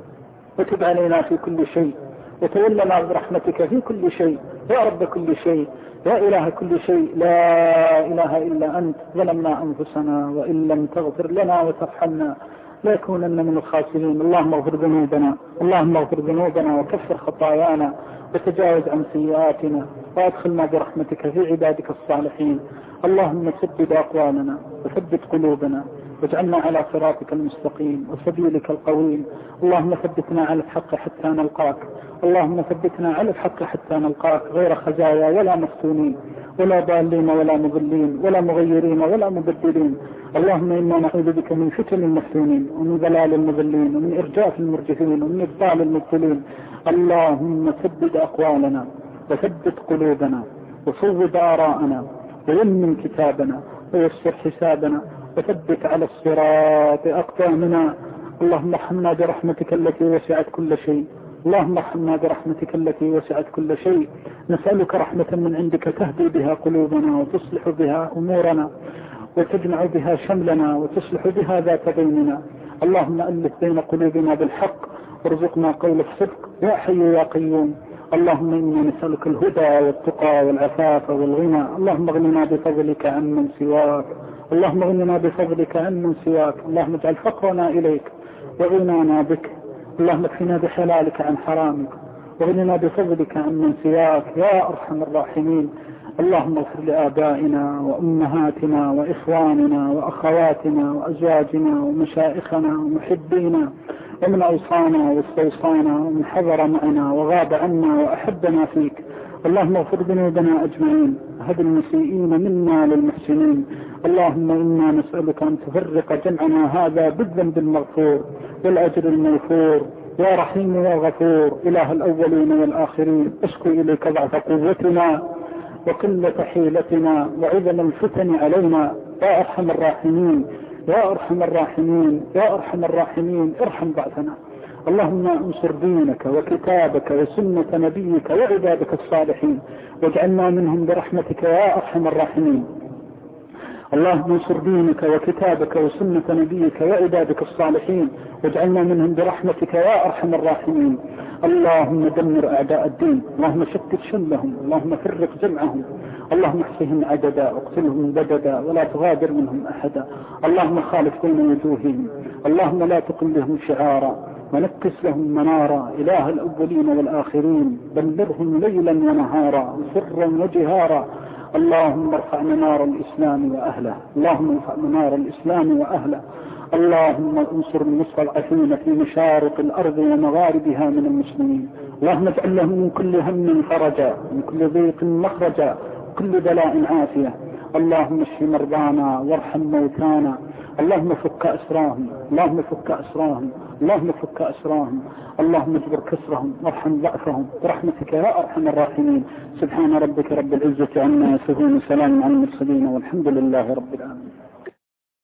[SPEAKER 2] وتب علينا في كل شيء، وتولنا برحمتك في كل شيء، يا رب كل شيء، يا إله كل شيء، لا إله إلا أنت. ظلمنا أنفسنا وإن لم تغفر لنا وترحمنا ليكونن من الخاسرين. اللهم اغفر ذنوبنا، اللهم اغفر ذنوبنا وكفر خطايانا وتجاوز عن سيئاتنا، وادخلنا برحمتك في عبادك الصالحين. اللهم سدد أقوالنا وثبت قلوبنا واجعلنا على صراطك المستقيم وسبيلك القويم. اللهم ثبتنا على الحق حتى نلقاك، اللهم ثبتنا على الحق حتى نلقاك، غير خزايا ولا مفتونين ولا ضالين ولا مضلين ولا مغيرين ولا مبدلين. اللهم إنا نعوذ بك من فتن المفتونين ومن ضلال المضلين ومن إرجاف المرجفين ومن إبطال المبطلين. اللهم ثبت أقوالنا وثبت قلوبنا وصوب آراءنا ويمن كتابنا ويسر حسابنا وثبت على الصراط أقدامنا. اللهم ارحمنا برحمتك التي وسعت كل شيء، اللهم ارحمنا برحمتك التي وسعت كل شيء. نسألك رحمة من عندك تهدي بها قلوبنا وتصلح بها أمورنا وتجمع بها شملنا وتصلح بها ذات بيننا. اللهم ألف بين قلوبنا بالحق وارزقنا قول الصدق يا حي يا قيوم. اللهم إنا نسألك الهدى والتقى والعفاف والغنى. اللهم اغننا بفضلك عمن سواك، اللهم اغننا بفضلك عمن سواك. اللهم اجعل فقرنا إليك وغنانا بك. اللهم اكفنا بحلالك عن حرامك واغننا بفضلك عمن سواك يا أرحم الراحمين. اللهم اغفر لآبائنا وأمهاتنا وإخواننا وأخواتنا وأزواجنا ومشائخنا ومحبينا ومن أوصانا واستوصانا ومن حضر معنا وغاب عنا وأحبنا فيك. اللهم اغفر ذنوبنا أجمعين، هب المسيئين منا للمحسنين. اللهم إنا نسألك أن تفرق جمعنا هذا بالذنب المغفور والأجر المغفور يا رحيم يا غفور. إله الأولين والآخرين، أشكو إليك ضعف قوتنا وقلة حيلتنا وعظم الفتن علينا يا أرحم الراحمين يا أرحم الراحمين يا أرحم الراحمين. ارحم ضعفنا. اللهم انصر دينك وكتابك وسنة نبيك وعبادك الصالحين واجعلنا منهم برحمتك يا أرحم الراحمين. اللهم انصر دينك وكتابك وسنة نبيك وعبادك الصالحين، واجعلنا منهم برحمتك يا أرحم الراحمين. اللهم دمر أعداء الدين، اللهم شتت شملهم، اللهم فرق جمعهم، اللهم احصهم عددا، اقتلهم بددا، ولا تغادر منهم أحدا. اللهم خالف بين وجوههم، اللهم لا تقل لهم شعارا ونكس لهم منارا. إله الأولين والآخرين، بلغهم ليلا ونهارا سرا وجهارا. اللهم ارفع منار الإسلام وأهله، اللهم ارفع منار الإسلام وأهله. اللهم انصر المستضعفين في مشارق الأرض ومغاربها من المسلمين. اللهم اجعل لهم من كل هم فرجا، من كل ضيق مخرجا، كل بلاء عافية. اللهم اشف مرضانا وارحم موتانا. اللهم فك أسراهم، اللهم فك أسراهم، اللهم فك أسراهم. اللهم اجبر كسرهم وارحم ضعفهم برحمتك يا أرحم الراحمين. سبحان ربك رب العزة عما يصفون، وسلام على المرسلين، والحمد لله رب العالمين.